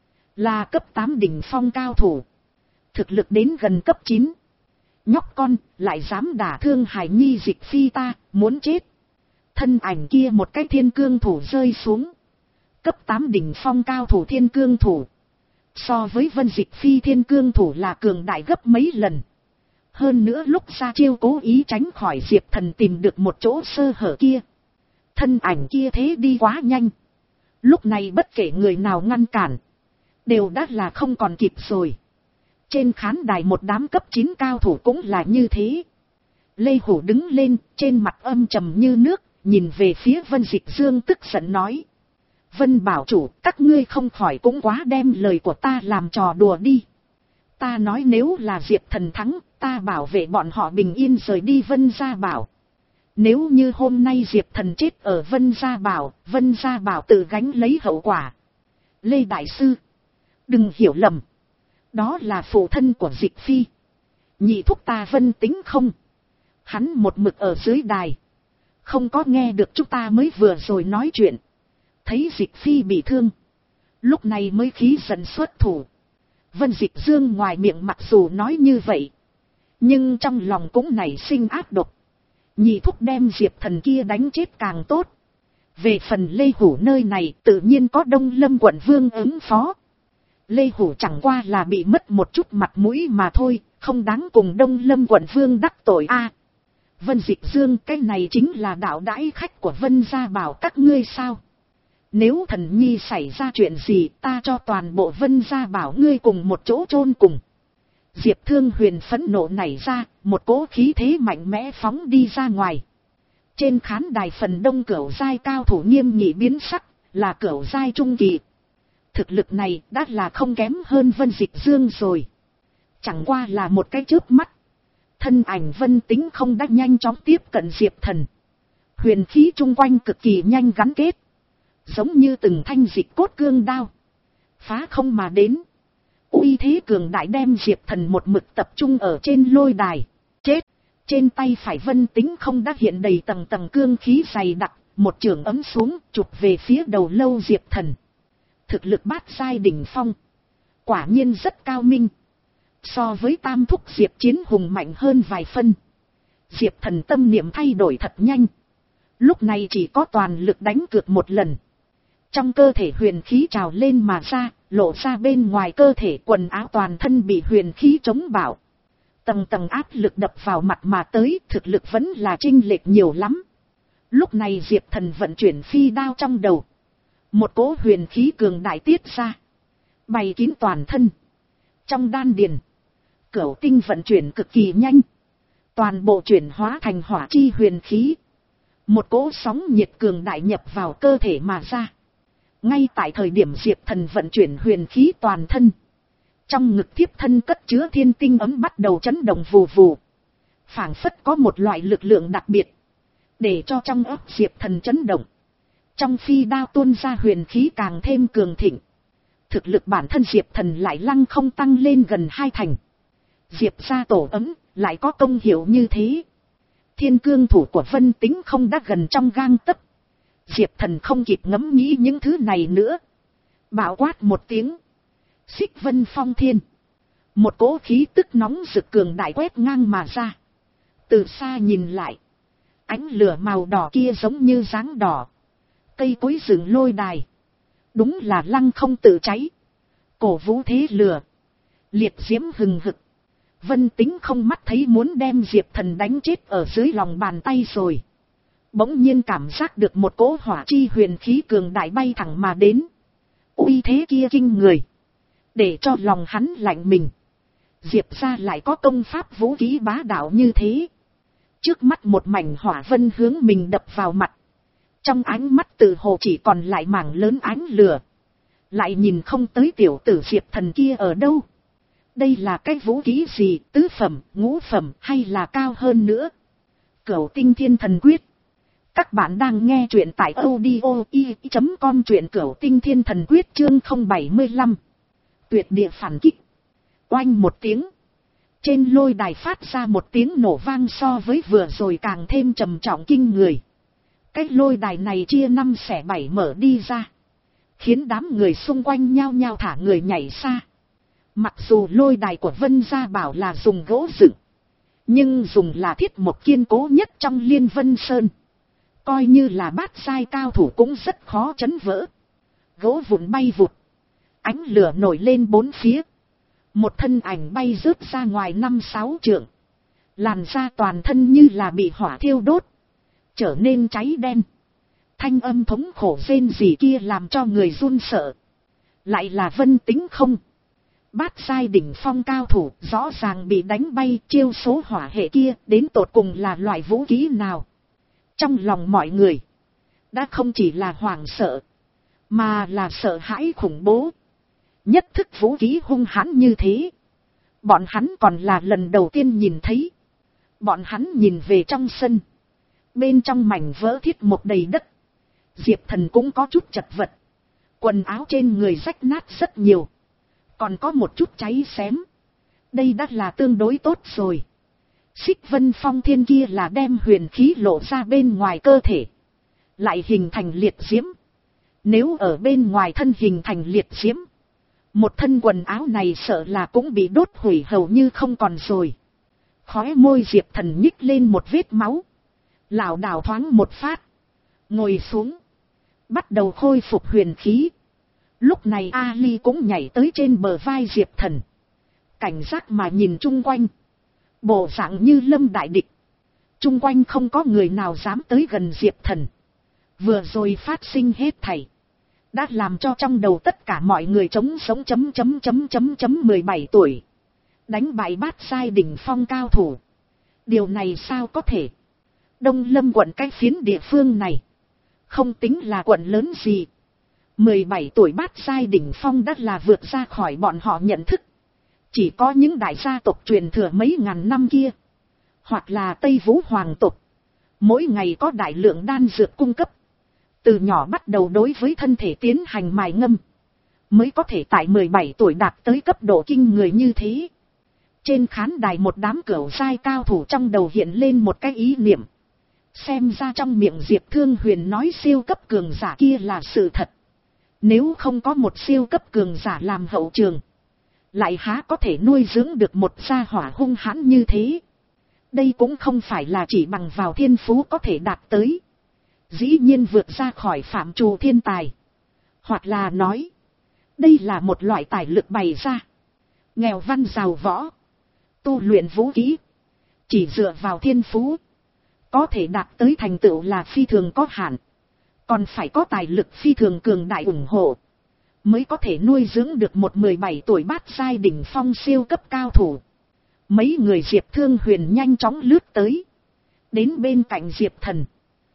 Là cấp tám đỉnh phong cao thủ. Thực lực đến gần cấp chín. Nhóc con, lại dám đả thương Hải Nhi Dịch Phi ta, muốn chết. Thân ảnh kia một cái thiên cương thủ rơi xuống. Cấp tám đỉnh phong cao thủ thiên cương thủ. So với Vân Dịch Phi thiên cương thủ là cường đại gấp mấy lần. Hơn nữa lúc ra chiêu cố ý tránh khỏi Diệp Thần tìm được một chỗ sơ hở kia. Thân ảnh kia thế đi quá nhanh. Lúc này bất kể người nào ngăn cản. Đều đã là không còn kịp rồi. Trên khán đài một đám cấp chín cao thủ cũng là như thế. Lê Hủ đứng lên, trên mặt âm trầm như nước, nhìn về phía Vân Dịch Dương tức giận nói. Vân bảo chủ, các ngươi không khỏi cũng quá đem lời của ta làm trò đùa đi. Ta nói nếu là Diệp Thần thắng, ta bảo vệ bọn họ bình yên rời đi Vân Gia Bảo. Nếu như hôm nay Diệp Thần chết ở Vân Gia Bảo, Vân Gia Bảo tự gánh lấy hậu quả. Lê Đại Sư, đừng hiểu lầm. Đó là phụ thân của Dịch Phi. Nhị thúc ta Vân Tính không. Hắn một mực ở dưới đài. Không có nghe được chúng ta mới vừa rồi nói chuyện. Thấy Dịch Phi bị thương. Lúc này mới khí giận xuất thủ. Vân Dịch Dương ngoài miệng mặc dù nói như vậy. Nhưng trong lòng cũng nảy sinh ác độc. Nhị thúc đem Diệp Thần kia đánh chết càng tốt. Về phần Lê Hủ nơi này tự nhiên có Đông Lâm quận vương ứng phó. Lê Hủ chẳng qua là bị mất một chút mặt mũi mà thôi. Không đáng cùng Đông Lâm quận vương đắc tội a. Vân Dịch Dương, cái này chính là đạo đãi khách của Vân gia bảo các ngươi sao? Nếu thần nhi xảy ra chuyện gì, ta cho toàn bộ Vân gia bảo ngươi cùng một chỗ chôn cùng. Diệp Thương Huyền phẫn nộ nảy ra, một cỗ khí thế mạnh mẽ phóng đi ra ngoài. Trên khán đài phần đông cửu giai cao thủ nghiêm nghị biến sắc, là cửu giai trung kỳ. Thực lực này đã là không kém hơn Vân Dịch Dương rồi. Chẳng qua là một cái chớp mắt. Thân ảnh Vân Tính không đã nhanh chóng tiếp cận Diệp Thần. Huyền khí chung quanh cực kỳ nhanh gắn kết. Giống như từng thanh dịch cốt cương đao. Phá không mà đến. Uy thế cường đại đem Diệp Thần một mực tập trung ở trên lôi đài. Chết! Trên tay phải Vân Tính không đã hiện đầy tầng tầng cương khí dày đặc. Một trường ấm xuống chụp về phía đầu lâu Diệp Thần. Thực lực bát giai đỉnh phong. Quả nhiên rất cao minh. So với tam thúc Diệp Chiến Hùng mạnh hơn vài phân. Diệp Thần tâm niệm thay đổi thật nhanh. Lúc này chỉ có toàn lực đánh cược một lần. Trong cơ thể huyền khí trào lên mà ra, lộ ra bên ngoài cơ thể quần áo toàn thân bị huyền khí chống bạo. Tầng tầng áp lực đập vào mặt mà tới, thực lực vẫn là chênh lệch nhiều lắm. Lúc này Diệp Thần vận chuyển phi đao trong đầu. Một cỗ huyền khí cường đại tiết ra. Bày kín toàn thân. Trong đan điền. Cửu tinh vận chuyển cực kỳ nhanh. Toàn bộ chuyển hóa thành hỏa chi huyền khí. Một cỗ sóng nhiệt cường đại nhập vào cơ thể mà ra. Ngay tại thời điểm Diệp Thần vận chuyển huyền khí toàn thân. Trong ngực thiếp thân cất chứa thiên tinh ấm bắt đầu chấn động vù vù. Phảng phất có một loại lực lượng đặc biệt. Để cho trong óc Diệp Thần chấn động. Trong phi đao tuôn ra huyền khí càng thêm cường thịnh. Thực lực bản thân Diệp Thần lại lăng không tăng lên gần hai thành. Diệp gia tổ ấm, lại có công hiệu như thế. Thiên cương thủ của Vân Tính không đã gần trong gang tấc. Diệp Thần không kịp ngẫm nghĩ những thứ này nữa. Bạo quát một tiếng. Xích vân phong thiên. Một cỗ khí tức nóng rực cường đại quét ngang mà ra. Từ xa nhìn lại. Ánh lửa màu đỏ kia giống như dáng đỏ. Cây cối rừng lôi đài. Đúng là lăng không tự cháy. Cổ vũ thế lửa. Liệt diễm hừng hực. Vân Tính không mắt thấy muốn đem Diệp Thần đánh chết ở dưới lòng bàn tay rồi. Bỗng nhiên cảm giác được một cỗ hỏa chi huyền khí cường đại bay thẳng mà đến. Uy thế kia kinh người. Để cho lòng hắn lạnh mình. Diệp ra lại có công pháp vũ khí bá đạo như thế. Trước mắt một mảnh hỏa vân hướng mình đập vào mặt. Trong ánh mắt tự hồ chỉ còn lại mảng lớn ánh lửa. Lại nhìn không tới tiểu tử Diệp Thần kia ở đâu. Đây là cái vũ khí gì, tứ phẩm, ngũ phẩm hay là cao hơn nữa. Cửu tinh thiên thần quyết. Các bạn đang nghe truyện tại audio i chấm com, truyện Cửu tinh thiên thần quyết chương không bảy mươi lăm. Tuyệt địa phản kích. Oanh một tiếng. Trên lôi đài phát ra một tiếng nổ vang so với vừa rồi càng thêm trầm trọng kinh người. Cái lôi đài này chia năm xẻ bảy mở đi ra. Khiến đám người xung quanh nhao nhao thả người nhảy xa. Mặc dù lôi đài của Vân gia bảo là dùng gỗ dựng. Nhưng dùng là thiết mộc kiên cố nhất trong Liên Vân Sơn. Coi như là bát giai cao thủ cũng rất khó chấn vỡ. Gỗ vụn bay vụt. Ánh lửa nổi lên bốn phía. Một thân ảnh bay rớt ra ngoài năm sáu trượng. Làn da toàn thân như là bị hỏa thiêu đốt. Trở nên cháy đen. Thanh âm thống khổ rên rỉ kia làm cho người run sợ. Lại là Vân Tính không? Bát giai đỉnh phong cao thủ rõ ràng bị đánh bay, chiêu số hỏa hệ kia đến tột cùng là loại vũ khí nào? Trong lòng mọi người đã không chỉ là hoảng sợ, mà là sợ hãi khủng bố. Nhất thức vũ khí hung hãn như thế, bọn hắn còn là lần đầu tiên nhìn thấy. Bọn hắn nhìn về trong sân, bên trong mảnh vỡ thiết một đầy đất. Diệp Thần cũng có chút chật vật, quần áo trên người rách nát rất nhiều, còn có một chút cháy xém. Đây đã là tương đối tốt rồi. Xích vân phong thiên kia là đem huyền khí lộ ra bên ngoài cơ thể, lại hình thành liệt diễm. Nếu ở bên ngoài thân hình thành liệt diễm, một thân quần áo này sợ là cũng bị đốt hủy hầu như không còn rồi. Khóe môi Diệp Thần nhích lên một vết máu, lảo đảo thoáng một phát, ngồi xuống, bắt đầu khôi phục huyền khí. Lúc này Ali cũng nhảy tới trên bờ vai Diệp Thần, cảnh giác mà nhìn chung quanh, bộ dạng như lâm đại địch. Chung quanh không có người nào dám tới gần Diệp Thần. Vừa rồi phát sinh hết thảy đã làm cho trong đầu tất cả mọi người trống sống chấm chấm chấm chấm chấm mười bảy tuổi. Đánh bại bát giai đỉnh phong cao thủ. Điều này sao có thể? Đông Lâm quận cái phiến địa phương này không tính là quận lớn gì. mười bảy tuổi bát giai đỉnh phong đã là vượt ra khỏi bọn họ nhận thức. Chỉ có những đại gia tộc truyền thừa mấy ngàn năm kia, hoặc là Tây Vũ hoàng tộc, mỗi ngày có đại lượng đan dược cung cấp. Từ nhỏ bắt đầu đối với thân thể tiến hành mài ngâm, mới có thể tại mười bảy tuổi đạt tới cấp độ kinh người như thế. Trên khán đài một đám cửu giai cao thủ trong đầu hiện lên một cái ý niệm. Xem ra trong miệng Diệp Thương Huyền nói siêu cấp cường giả kia là sự thật. Nếu không có một siêu cấp cường giả làm hậu trường, lại há có thể nuôi dưỡng được một gia hỏa hung hãn như thế. Đây cũng không phải là chỉ bằng vào thiên phú có thể đạt tới. Dĩ nhiên vượt ra khỏi phạm trù thiên tài. Hoặc là nói, đây là một loại tài lực bày ra. Nghèo văn giàu võ, tu luyện vũ khí, chỉ dựa vào thiên phú có thể đạt tới thành tựu là phi thường có hạn. Còn phải có tài lực phi thường cường đại ủng hộ, mới có thể nuôi dưỡng được một mười bảy tuổi bát giai đỉnh phong siêu cấp cao thủ. Mấy người Diệp Thương Huyền nhanh chóng lướt tới, đến bên cạnh Diệp Thần,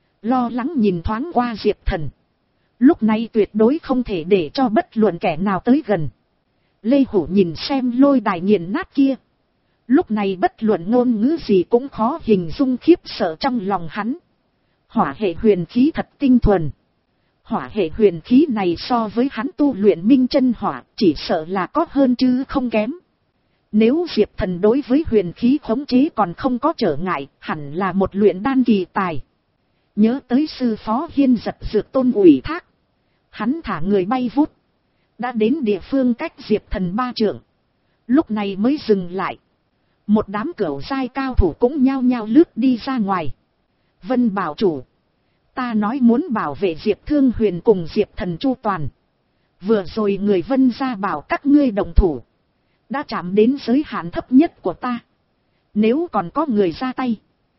lo lắng nhìn thoáng qua Diệp Thần. Lúc này tuyệt đối không thể để cho bất luận kẻ nào tới gần. Lê Hủ nhìn xem lôi đài nghiền nát kia, lúc này bất luận ngôn ngữ gì cũng khó hình dung khiếp sợ trong lòng hắn. Hỏa hệ huyền khí thật tinh thuần. Hỏa hệ huyền khí này so với hắn tu luyện minh chân hỏa chỉ sợ là có hơn chứ không kém. Nếu Diệp Thần đối với huyền khí khống chế còn không có trở ngại, hẳn là một luyện đan kỳ tài. Nhớ tới sư phó Hiên Giật Dược Tôn ủy thác, hắn thả người bay vút, đã đến địa phương cách Diệp Thần ba trượng, lúc này mới dừng lại. Một đám cửu giai cao thủ cũng nhao nhao lướt đi ra ngoài. Vân bảo chủ, ta nói muốn bảo vệ Diệp Thương Huyền cùng Diệp Thần chu toàn. Vừa rồi người Vân gia bảo các ngươi đồng thủ, đã chạm đến giới hạn thấp nhất của ta. Nếu còn có người ra tay,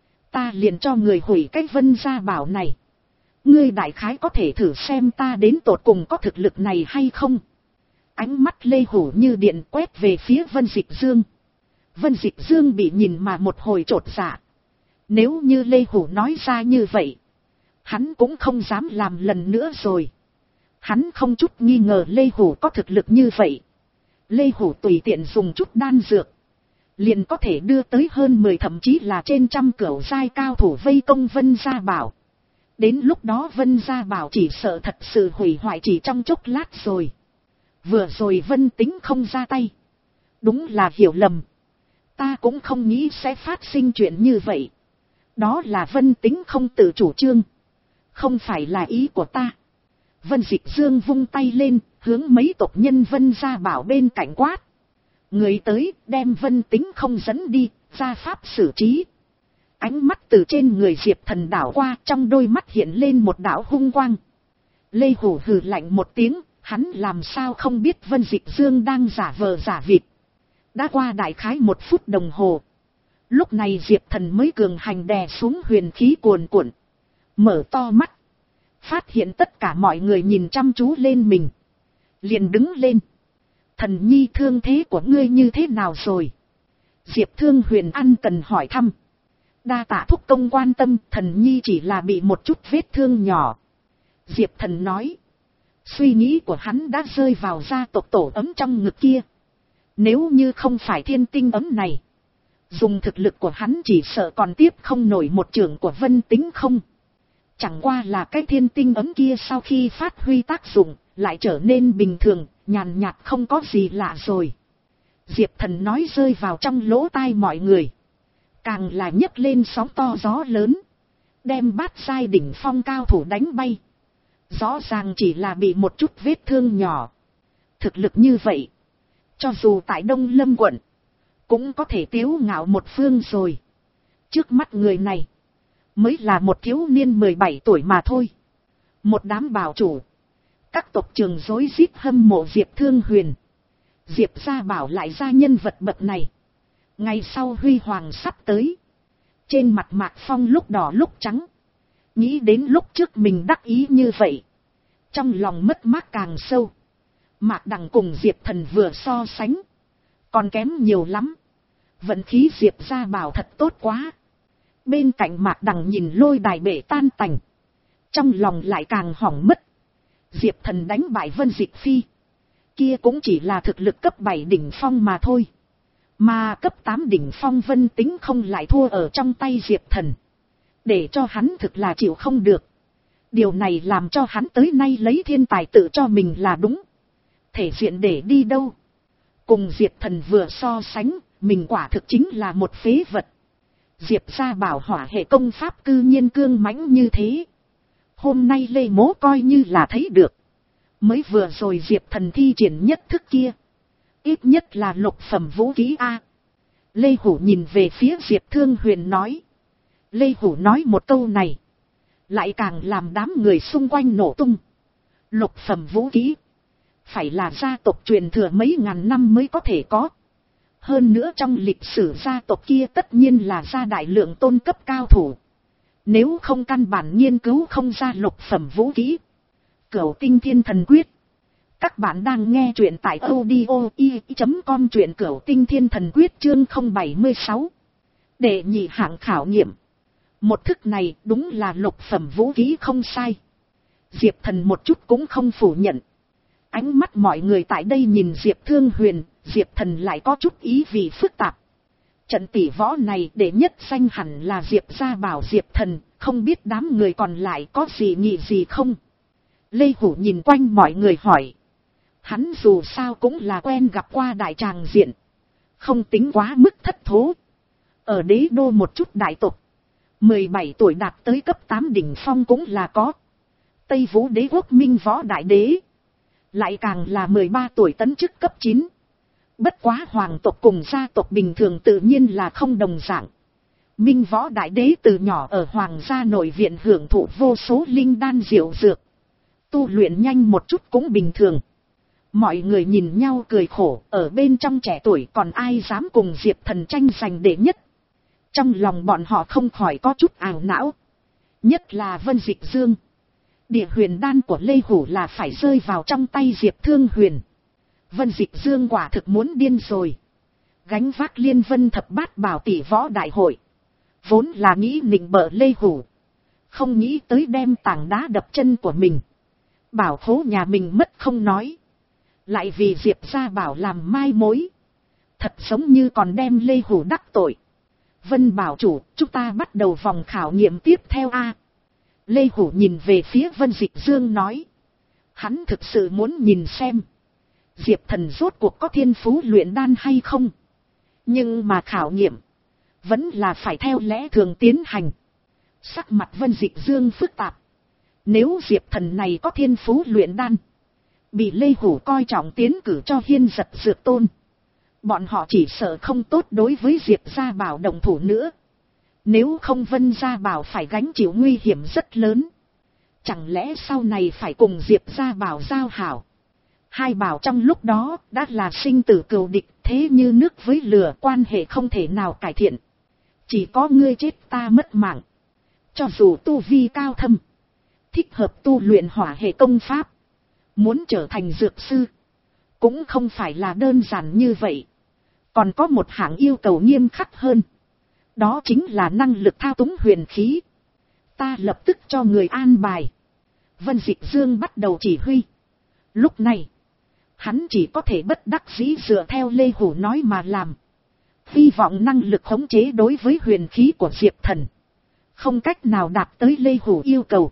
ta liền cho người hủy cái Vân gia bảo này. Ngươi đại khái có thể thử xem ta đến tột cùng có thực lực này hay không. Ánh mắt Lê Hủ như điện quét về phía Vân Dịch Dương. Vân Dịch Dương bị nhìn mà một hồi trột dạ. Nếu như Lê Hủ nói ra như vậy, hắn cũng không dám làm lần nữa rồi. Hắn không chút nghi ngờ Lê Hủ có thực lực như vậy. Lê Hủ tùy tiện dùng chút đan dược, liền có thể đưa tới hơn mười thậm chí là trên trăm cửu giai cao thủ vây công Vân gia bảo. Đến lúc đó Vân gia bảo chỉ sợ thật sự hủy hoại chỉ trong chốc lát rồi. Vừa rồi Vân Tính không ra tay, đúng là hiểu lầm. Ta cũng không nghĩ sẽ phát sinh chuyện như vậy. Đó là Vân Tính không tự chủ trương, không phải là ý của ta. Vân Dịch Dương vung tay lên, hướng mấy tộc nhân Vân gia bảo bên cạnh quát. Người tới, đem Vân Tính không dẫn đi, ra pháp xử trí. Ánh mắt từ trên người Diệp Thần đảo qua, trong đôi mắt hiện lên một đạo hung quang. Lê Hủ hừ lạnh một tiếng, hắn làm sao không biết Vân Dịch Dương đang giả vờ giả vịt. Đã qua đại khái một phút đồng hồ. Lúc này Diệp Thần mới cường hành đè xuống huyền khí cuồn cuộn. Mở to mắt, phát hiện tất cả mọi người nhìn chăm chú lên mình. Liền đứng lên. Thần nhi thương thế của ngươi như thế nào rồi? Diệp Thương Huyền ăn cần hỏi thăm. Đa tạ thúc công quan tâm, thần nhi chỉ là bị một chút vết thương nhỏ. Diệp Thần nói. Suy nghĩ của hắn đã rơi vào gia tộc tổ ấm trong ngực kia. Nếu như không phải thiên tinh ấm này, dùng thực lực của hắn chỉ sợ còn tiếp không nổi một trường của Vân Tính không. Chẳng qua là cái thiên tinh ấm kia sau khi phát huy tác dụng, lại trở nên bình thường, nhàn nhạt không có gì lạ rồi. Diệp Thần nói rơi vào trong lỗ tai mọi người. Càng là nhấc lên sóng to gió lớn, đem bát giai đỉnh phong cao thủ đánh bay. Rõ ràng chỉ là bị một chút vết thương nhỏ. Thực lực như vậy, cho dù tại Đông Lâm quận, cũng có thể tiếu ngạo một phương rồi. Trước mắt người này, mới là một thiếu niên mười bảy tuổi mà thôi. Một đám bảo chủ, các tộc trường rối rít hâm mộ Diệp Thương Huyền. Diệp gia bảo lại ra nhân vật bậc này, ngày sau huy hoàng sắp tới. Trên mặt Mạc Phong lúc đỏ lúc trắng. Nghĩ đến lúc trước mình đắc ý như vậy. Trong lòng mất mát càng sâu. Mạc Đằng cùng Diệp Thần vừa so sánh. Còn kém nhiều lắm. Vận khí Diệp Gia Bảo thật tốt quá. Bên cạnh Mạc Đằng nhìn lôi đài bể tan tành. Trong lòng lại càng hỏng mất. Diệp Thần đánh bại Vân Dịch Phi. Kia cũng chỉ là thực lực cấp bảy đỉnh phong mà thôi. Mà cấp tám đỉnh phong Vân Tính không lại thua ở trong tay Diệp Thần. Để cho hắn thực là chịu không được. Điều này làm cho hắn tới nay lấy thiên tài tự cho mình là đúng. Thể diện để đi đâu. Cùng Diệp Thần vừa so sánh, mình quả thực chính là một phế vật. Diệp Gia Bảo hỏa hệ công pháp cư nhiên cương mãnh như thế. Hôm nay Lê Mố coi như là thấy được. Mới vừa rồi Diệp Thần thi triển nhất thức kia. Ít nhất là lục phẩm vũ khí A. Lê Hủ nhìn về phía Diệp Thương Huyền nói. Lê Hủ nói một câu này. Lại càng làm đám người xung quanh nổ tung. Lục phẩm vũ khí. Phải là gia tộc truyền thừa mấy ngàn năm mới có thể có. Hơn nữa trong lịch sử gia tộc kia tất nhiên là ra đại lượng tôn cấp cao thủ. Nếu không căn bản nghiên cứu không ra lục phẩm vũ khí. Cửu Tinh Thiên Thần Quyết. Các bạn đang nghe truyện tại audio i chấm com, truyện Cửu Tinh Thiên Thần Quyết chương không bảy mươi sáu. Đệ nhị hạng khảo nghiệm. Một thức này đúng là lục phẩm vũ khí không sai. Diệp Thần một chút cũng không phủ nhận. Ánh mắt mọi người tại đây nhìn Diệp Thương Huyền, Diệp Thần lại có chút ý vị phức tạp. Trận tỷ võ này đệ nhất danh hẳn là Diệp Gia Bảo Diệp Thần, không biết đám người còn lại có gì nghĩ gì không? Lê Hủ nhìn quanh mọi người hỏi. Hắn dù sao cũng là quen gặp qua đại tràng diện. Không tính quá mức thất thố. Ở đế đô một chút đại tộc. mười bảy tuổi đạt tới cấp tám đỉnh phong cũng là có. Tây Vũ Đế quốc Minh Võ Đại Đế. Lại càng là mười ba tuổi tấn chức cấp chín. Bất quá hoàng tộc cùng gia tộc bình thường tự nhiên là không đồng dạng. Minh Võ Đại Đế từ nhỏ ở hoàng gia nội viện hưởng thụ vô số linh đan diệu dược. Tu luyện nhanh một chút cũng bình thường. Mọi người nhìn nhau cười khổ, ở bên trong trẻ tuổi còn ai dám cùng Diệp Thần tranh giành đệ nhất. Trong lòng bọn họ không khỏi có chút ảo não. Nhất là Vân Dịch Dương. Địa huyền đan của Lê Hủ là phải rơi vào trong tay Diệp Thương Huyền. Vân Dịch Dương quả thực muốn điên rồi. Gánh vác liên vân thập bát bảo tỷ võ đại hội. Vốn là nghĩ nịnh bợ Lê Hủ. Không nghĩ tới đem tảng đá đập chân của mình. Bảo khố nhà mình mất không nói. Lại vì Diệp Gia Bảo làm mai mối. Thật giống như còn đem Lê Hủ đắc tội. Vân bảo chủ, chúng ta bắt đầu vòng khảo nghiệm tiếp theo a. Lê Hủ nhìn về phía Vân Dịch Dương nói. Hắn thực sự muốn nhìn xem. Diệp Thần rốt cuộc có thiên phú luyện đan hay không. Nhưng mà khảo nghiệm. Vẫn là phải theo lẽ thường tiến hành. Sắc mặt Vân Dịch Dương phức tạp. Nếu Diệp Thần này có thiên phú luyện đan. Bị Lê Hủ coi trọng tiến cử cho Hiên Giật Dược Tôn. Bọn họ chỉ sợ không tốt đối với Diệp Gia Bảo động thủ nữa. Nếu không Vân Gia Bảo phải gánh chịu nguy hiểm rất lớn. Chẳng lẽ sau này phải cùng Diệp Gia Bảo giao hảo. Hai bảo trong lúc đó đã là sinh tử cừu địch, thế như nước với lửa, quan hệ không thể nào cải thiện. Chỉ có ngươi chết ta mất mạng. Cho dù tu vi cao thâm, thích hợp tu luyện hỏa hệ công pháp, muốn trở thành dược sư, cũng không phải là đơn giản như vậy. Còn có một hạng yêu cầu nghiêm khắc hơn. Đó chính là năng lực thao túng huyền khí. Ta lập tức cho người an bài. Vân Dịch Dương bắt đầu chỉ huy. Lúc này, hắn chỉ có thể bất đắc dĩ dựa theo Lê Hủ nói mà làm. Hy vọng năng lực khống chế đối với huyền khí của Diệp Thần không cách nào đạt tới Lê Hủ yêu cầu.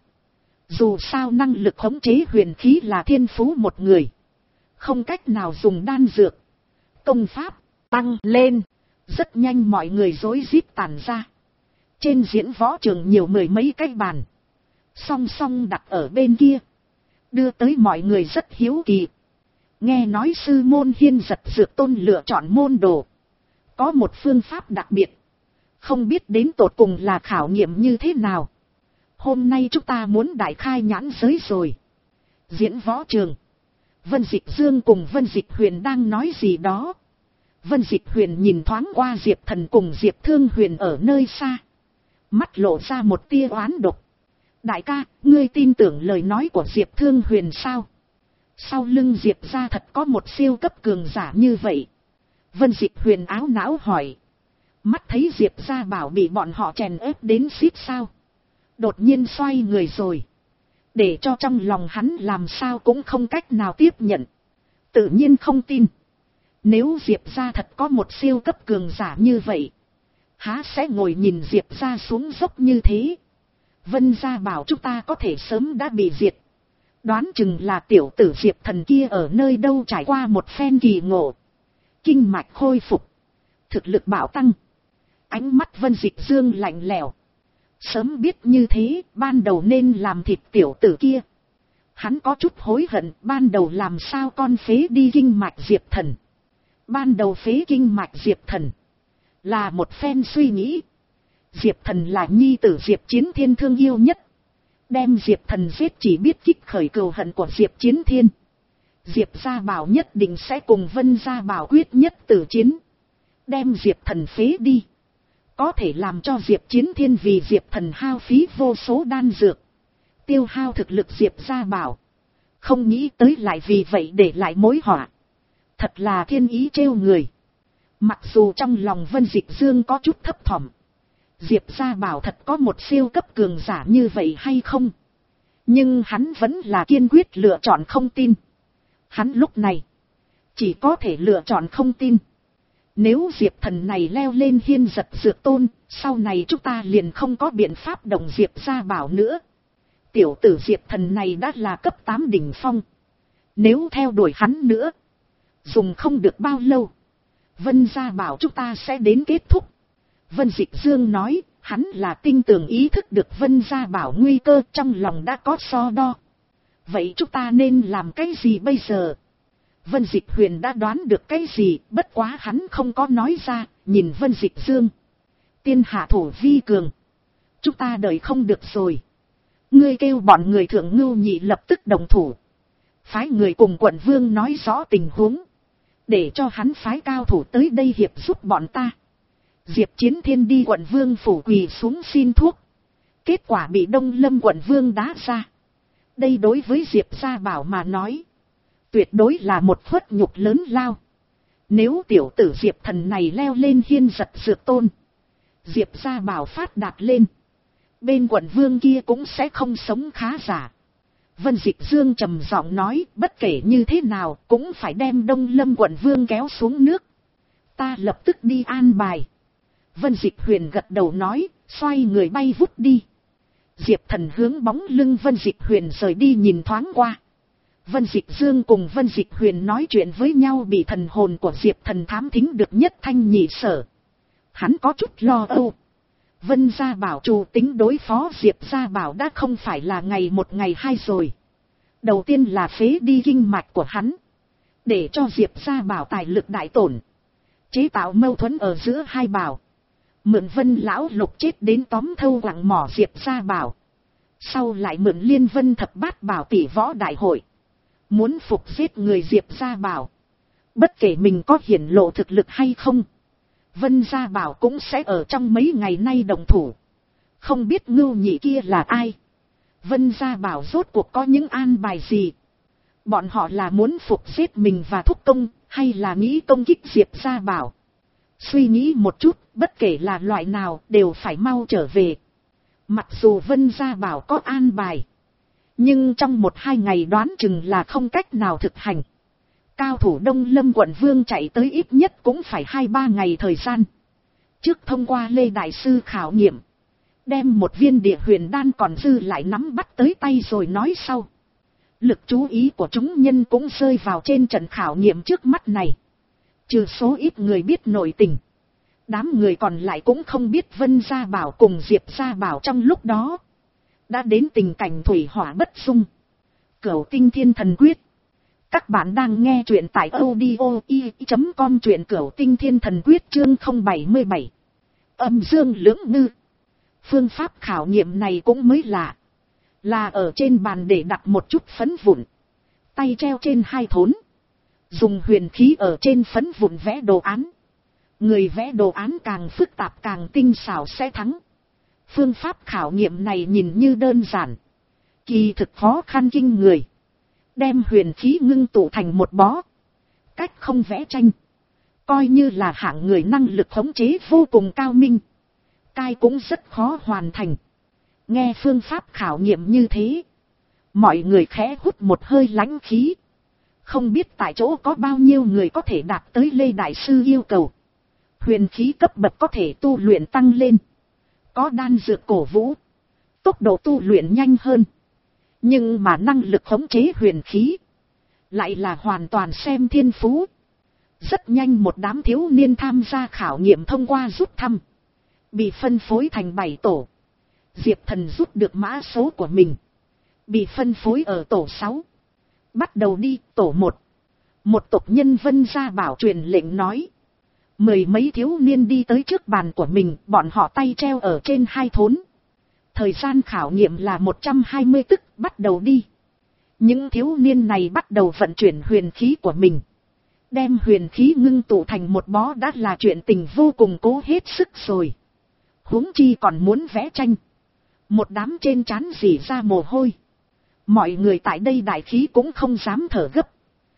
Dù sao năng lực khống chế huyền khí là thiên phú một người. Không cách nào dùng đan dược, công pháp, tăng lên. Rất nhanh mọi người rối rít tản ra. Trên diễn võ trường nhiều mười mấy cái bàn. Song song đặt ở bên kia. Đưa tới mọi người rất hiếu kỳ. Nghe nói sư môn Hiên Giật Dược Tôn lựa chọn môn đồ. Có một phương pháp đặc biệt. Không biết đến tột cùng là khảo nghiệm như thế nào. Hôm nay chúng ta muốn đại khai nhãn giới rồi. Diễn võ trường. Vân Dịch Dương cùng Vân Dịch Huyền đang nói gì đó. Vân Dịch Huyền nhìn thoáng qua Diệp Thần cùng Diệp Thương Huyền ở nơi xa. mắt lộ ra một tia oán độc. Đại ca, ngươi tin tưởng lời nói của Diệp Thương Huyền sao? Sau lưng Diệp ra thật có một siêu cấp cường giả như vậy. Vân Dịch Huyền áo não hỏi. Mắt thấy Diệp Gia Bảo bị bọn họ chèn ép đến xít sao. Đột nhiên xoay người rồi. Để cho trong lòng hắn làm sao cũng không cách nào tiếp nhận. Tự nhiên không tin. Nếu Diệp Gia thật có một siêu cấp cường giả như vậy, há sẽ ngồi nhìn Diệp Gia xuống dốc như thế. Vân Gia Bảo chúng ta có thể sớm đã bị diệt. Đoán chừng là tiểu tử Diệp Thần kia ở nơi đâu trải qua một phen kỳ ngộ. Kinh mạch khôi phục. Thực lực bạo tăng. Ánh mắt Vân Dịch Dương lạnh lẽo. Sớm biết như thế, ban đầu nên làm thịt tiểu tử kia. Hắn có chút hối hận, ban đầu làm sao con phế đi kinh mạch Diệp Thần. Ban đầu phế kinh mạch Diệp Thần là một phen suy nghĩ. Diệp Thần là nhi tử Diệp Chiến Thiên thương yêu nhất. Đem Diệp Thần giết chỉ biết kích khởi cừu hận của Diệp Chiến Thiên. Diệp Gia Bảo nhất định sẽ cùng Vân Gia Bảo quyết nhất tử chiến. Đem Diệp Thần phế đi. Có thể làm cho Diệp Chiến Thiên vì Diệp Thần hao phí vô số đan dược. Tiêu hao thực lực Diệp Gia Bảo. Không nghĩ tới lại vì vậy để lại mối họa. Thật là thiên ý trêu người. Mặc dù trong lòng Vân Dịch Dương có chút thấp thỏm. Diệp Gia Bảo thật có một siêu cấp cường giả như vậy hay không? Nhưng hắn vẫn là kiên quyết lựa chọn không tin. Hắn lúc này chỉ có thể lựa chọn không tin. Nếu Diệp Thần này leo lên hiên giật dược tôn, sau này chúng ta liền không có biện pháp động Diệp Gia Bảo nữa. Tiểu tử Diệp Thần này đã là cấp tám đỉnh phong. Nếu theo đuổi hắn nữa, dùng không được bao lâu, Vân Gia Bảo chúng ta sẽ đến kết thúc. Vân Dịch Dương nói, hắn là tinh tường ý thức được Vân Gia Bảo nguy cơ, trong lòng đã có so đo. Vậy chúng ta nên làm cái gì bây giờ? Vân Dịch Huyền đã đoán được cái gì, bất quá hắn không có nói ra, nhìn Vân Dịch Dương. Tiên hạ thủ vi cường. Chúng ta đợi không được rồi. Ngươi kêu bọn người Thượng Ngưu Nhị lập tức đồng thủ. Phái người cùng quận vương nói rõ tình huống. Để cho hắn phái cao thủ tới đây hiệp giúp bọn ta. Diệp Chiến Thiên đi quận vương phủ quỳ xuống xin thuốc. Kết quả bị Đông Lâm quận vương đá ra. Đây đối với Diệp Gia Bảo mà nói, tuyệt đối là một khuất nhục lớn lao. Nếu tiểu tử Diệp Thần này leo lên hiên giật dược tôn, Diệp Gia Bảo phát đạt lên, bên quận vương kia cũng sẽ không sống khá giả. Vân Dịch Dương trầm giọng nói, bất kể như thế nào cũng phải đem Đông Lâm quận vương kéo xuống nước. Ta lập tức đi an bài. Vân Dịch Huyền gật đầu nói, xoay người bay vút đi. Diệp Thần hướng bóng lưng Vân Dịch Huyền rời đi nhìn thoáng qua. Vân Dịch Dương cùng Vân Dịch Huyền nói chuyện với nhau bị thần hồn của Diệp Thần thám thính được nhất thanh nhị sở. Hắn có chút lo âu. Vân Gia Bảo chủ tính đối phó Diệp Gia Bảo đã không phải là ngày một ngày hai rồi. Đầu tiên là phế đi kinh mạch của hắn, để cho Diệp Gia Bảo tài lực đại tổn, chế tạo mâu thuẫn ở giữa hai bảo. Mượn Vân Lão Lục chết đến tóm thâu quặng mỏ Diệp Gia Bảo. Sau lại mượn Liên Vân Thập Bát Bảo tỷ võ đại hội, muốn phục giết người Diệp Gia Bảo. Bất kể mình có hiển lộ thực lực hay không, Vân Gia Bảo cũng sẽ ở trong mấy ngày nay đồng thủ. Không biết Ngưu Nhị kia là ai? Vân Gia Bảo rốt cuộc có những an bài gì? Bọn họ là muốn phục giết mình và thúc công, hay là nghĩ công kích Diệp Gia Bảo? Suy nghĩ một chút, bất kể là loại nào đều phải mau trở về. Mặc dù Vân Gia Bảo có an bài, nhưng trong một hai ngày đoán chừng là không cách nào thực hành. Cao thủ Đông Lâm quận vương chạy tới ít nhất cũng phải hai ba ngày thời gian. Trước thông qua Lê Đại Sư khảo nghiệm, đem một viên địa huyền đan còn dư lại nắm bắt tới tay rồi nói sau. Lực chú ý của chúng nhân cũng rơi vào trên trận khảo nghiệm trước mắt này. Trừ số ít người biết nội tình, đám người còn lại cũng không biết Vân Gia Bảo cùng Diệp Gia Bảo trong lúc đó đã đến tình cảnh thủy hỏa bất dung. Cửu Tinh Thiên Thần Quyết. Các bạn đang nghe truyện tại audio i chấm com, truyện Cửu Tinh Thiên Thần Quyết chương không bảy mươi bảy. Âm dương lưỡng ngư. Phương pháp khảo nghiệm này cũng mới lạ. Là ở trên bàn để đặt một chút phấn vụn, tay treo trên hai thốn, dùng huyền khí ở trên phấn vụn vẽ đồ án. Người vẽ đồ án càng phức tạp càng tinh xảo sẽ thắng. Phương pháp khảo nghiệm này nhìn như đơn giản, kỳ thực khó khăn kinh người. Đem huyền khí ngưng tụ thành một bó, cách không vẽ tranh, coi như là hạng người năng lực khống chế vô cùng cao minh, cai cũng rất khó hoàn thành. Nghe phương pháp khảo nghiệm như thế, mọi người khẽ hút một hơi lãnh khí. Không biết tại chỗ có bao nhiêu người có thể đạt tới Lê Đại Sư yêu cầu. Huyền khí cấp bậc có thể tu luyện tăng lên, có đan dược cổ vũ, tốc độ tu luyện nhanh hơn. Nhưng mà năng lực khống chế huyền khí lại là hoàn toàn xem thiên phú. Rất nhanh một đám thiếu niên tham gia khảo nghiệm thông qua rút thăm, bị phân phối thành bảy tổ. Diệp Thần rút được mã số của mình, bị phân phối ở tổ sáu. Bắt đầu đi, tổ một. Một tộc nhân Vân Gia Bảo truyền lệnh nói. Mười mấy thiếu niên đi tới trước bàn của mình, bọn họ tay treo ở trên hai thốn. Thời gian khảo nghiệm là một trăm hai mươi tức, bắt đầu đi. Những thiếu niên này bắt đầu vận chuyển huyền khí của mình. Đem huyền khí ngưng tụ thành một bó đã là chuyện tình vô cùng cố hết sức rồi. Huống chi còn muốn vẽ tranh. Một đám trên trán rỉ ra mồ hôi. Mọi người tại đây đại khí cũng không dám thở gấp.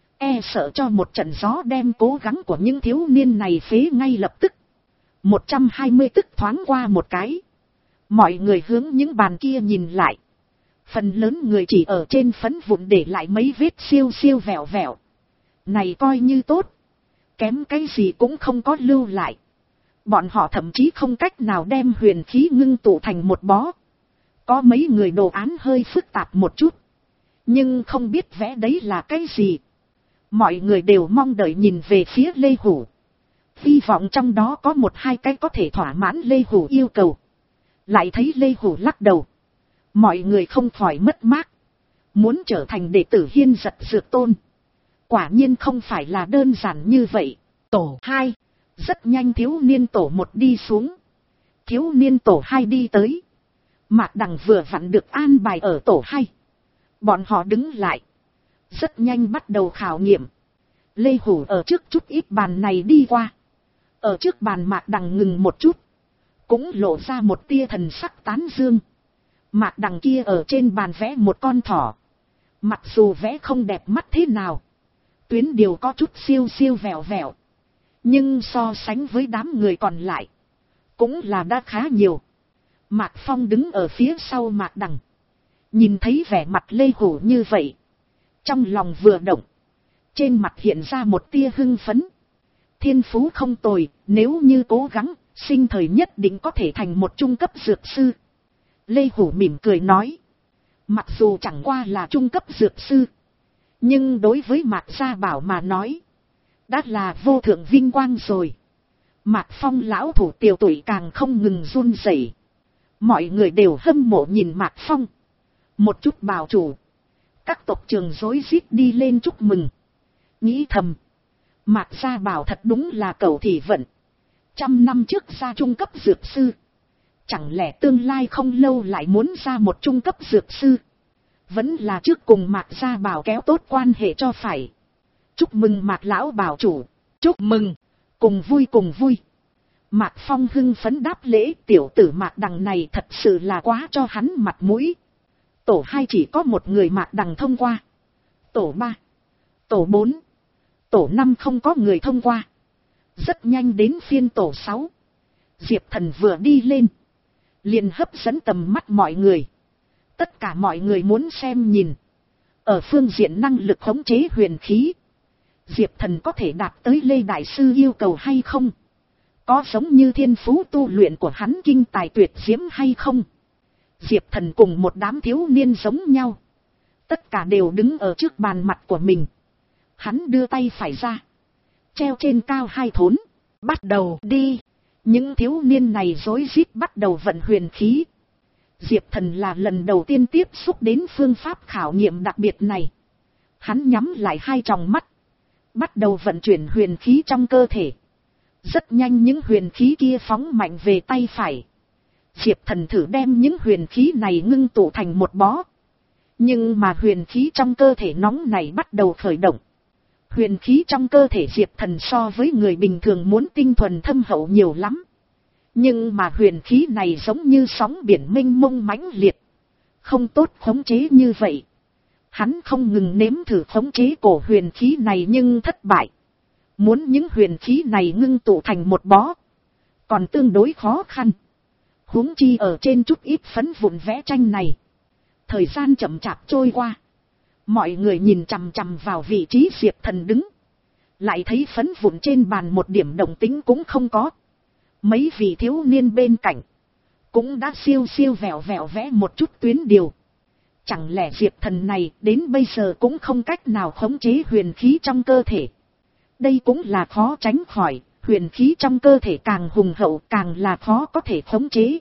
E sợ cho một trận gió đem cố gắng của những thiếu niên này phế ngay lập tức. một trăm hai mươi tức thoáng qua một cái. Mọi người hướng những bàn kia nhìn lại. Phần lớn người chỉ ở trên phấn vụn để lại mấy vết siêu siêu vẹo vẹo. Này coi như tốt. Kém cái gì cũng không có lưu lại. Bọn họ thậm chí không cách nào đem huyền khí ngưng tụ thành một bó. Có mấy người đồ án hơi phức tạp một chút. Nhưng không biết vẽ đấy là cái gì. Mọi người đều mong đợi nhìn về phía Lê Hủ. Hy vọng trong đó có một hai cái có thể thỏa mãn Lê Hủ yêu cầu. Lại thấy Lê Hủ lắc đầu. Mọi người không khỏi mất mát. Muốn trở thành đệ tử Hiên Giật Dược Tôn. Quả nhiên không phải là đơn giản như vậy. Tổ hai. Rất nhanh thiếu niên tổ một đi xuống. Thiếu niên tổ hai đi tới. Mạc Đằng vừa vặn được an bài ở tổ hai. Bọn họ đứng lại. Rất nhanh bắt đầu khảo nghiệm. Lê Hủ ở trước chút ít bàn này đi qua. Ở trước bàn Mạc Đằng ngừng một chút. Cũng lộ ra một tia thần sắc tán dương. Mạc Đằng kia ở trên bàn vẽ một con thỏ. Mặc dù vẽ không đẹp mắt thế nào. Tuyến điều có chút siêu siêu vẹo vẹo. Nhưng so sánh với đám người còn lại. Cũng là đã khá nhiều. Mạc Phong đứng ở phía sau Mạc Đằng. Nhìn thấy vẻ mặt Lê Hủ như vậy. Trong lòng vừa động. Trên mặt hiện ra một tia hưng phấn. Thiên phú không tồi, nếu như cố gắng, sinh thời nhất định có thể thành một trung cấp dược sư. Lê Hủ mỉm cười nói. Mặc dù chẳng qua là trung cấp dược sư. Nhưng đối với Mạc Gia Bảo mà nói. Đã là vô thượng vinh quang rồi. Mạc Phong lão thủ tiểu tuổi càng không ngừng run rẩy. Mọi người đều hâm mộ nhìn Mạc Phong. Một chút bảo chủ. Các tộc trưởng rối rít đi lên chúc mừng. Nghĩ thầm. Mạc Gia Bảo thật đúng là cầu thị vận. Trăm năm trước ra trung cấp dược sư. Chẳng lẽ tương lai không lâu lại muốn ra một trung cấp dược sư. Vẫn là trước cùng Mạc Gia Bảo kéo tốt quan hệ cho phải. Chúc mừng Mạc lão bảo chủ. Chúc mừng. Cùng vui cùng vui. Mạc Phong hưng phấn đáp lễ, tiểu tử Mạc Đằng này thật sự là quá cho hắn mặt mũi. Tổ hai chỉ có một người Mạc Đằng thông qua. Tổ ba. Tổ bốn. Tổ năm không có người thông qua. Rất nhanh đến phiên tổ sáu. Diệp Thần vừa đi lên. Liền hấp dẫn tầm mắt mọi người. Tất cả mọi người muốn xem nhìn. Ở phương diện năng lực khống chế huyền khí. Diệp Thần có thể đạt tới Lê Đại Sư yêu cầu hay không? Có giống như thiên phú tu luyện của hắn kinh tài tuyệt diễm hay không? Diệp Thần cùng một đám thiếu niên giống nhau. Tất cả đều đứng ở trước bàn mặt của mình. Hắn đưa tay phải ra. Treo trên cao hai thốn. Bắt đầu đi. Những thiếu niên này rối rít bắt đầu vận huyền khí. Diệp Thần là lần đầu tiên tiếp xúc đến phương pháp khảo nghiệm đặc biệt này. Hắn nhắm lại hai tròng mắt. Bắt đầu vận chuyển huyền khí trong cơ thể. Rất nhanh những huyền khí kia phóng mạnh về tay phải. Diệp Thần thử đem những huyền khí này ngưng tụ thành một bó. Nhưng mà huyền khí trong cơ thể nóng này bắt đầu khởi động. Huyền khí trong cơ thể Diệp Thần so với người bình thường muốn tinh thuần thâm hậu nhiều lắm. Nhưng mà huyền khí này giống như sóng biển mênh mông mãnh liệt. Không tốt khống chế như vậy. Hắn không ngừng nếm thử khống chế cổ huyền khí này nhưng thất bại. Muốn những huyền khí này ngưng tụ thành một bó. Còn tương đối khó khăn. Huống chi ở trên chút ít phấn vụn vẽ tranh này. Thời gian chậm chạp trôi qua. Mọi người nhìn chằm chằm vào vị trí Diệp Thần đứng. Lại thấy phấn vụn trên bàn một điểm động tĩnh cũng không có. Mấy vị thiếu niên bên cạnh. Cũng đã siêu siêu vẹo vẹo vẽ một chút tuyến điều. Chẳng lẽ Diệp Thần này đến bây giờ cũng không cách nào khống chế huyền khí trong cơ thể. Đây cũng là khó tránh khỏi. Huyền khí trong cơ thể càng hùng hậu càng là khó có thể khống chế.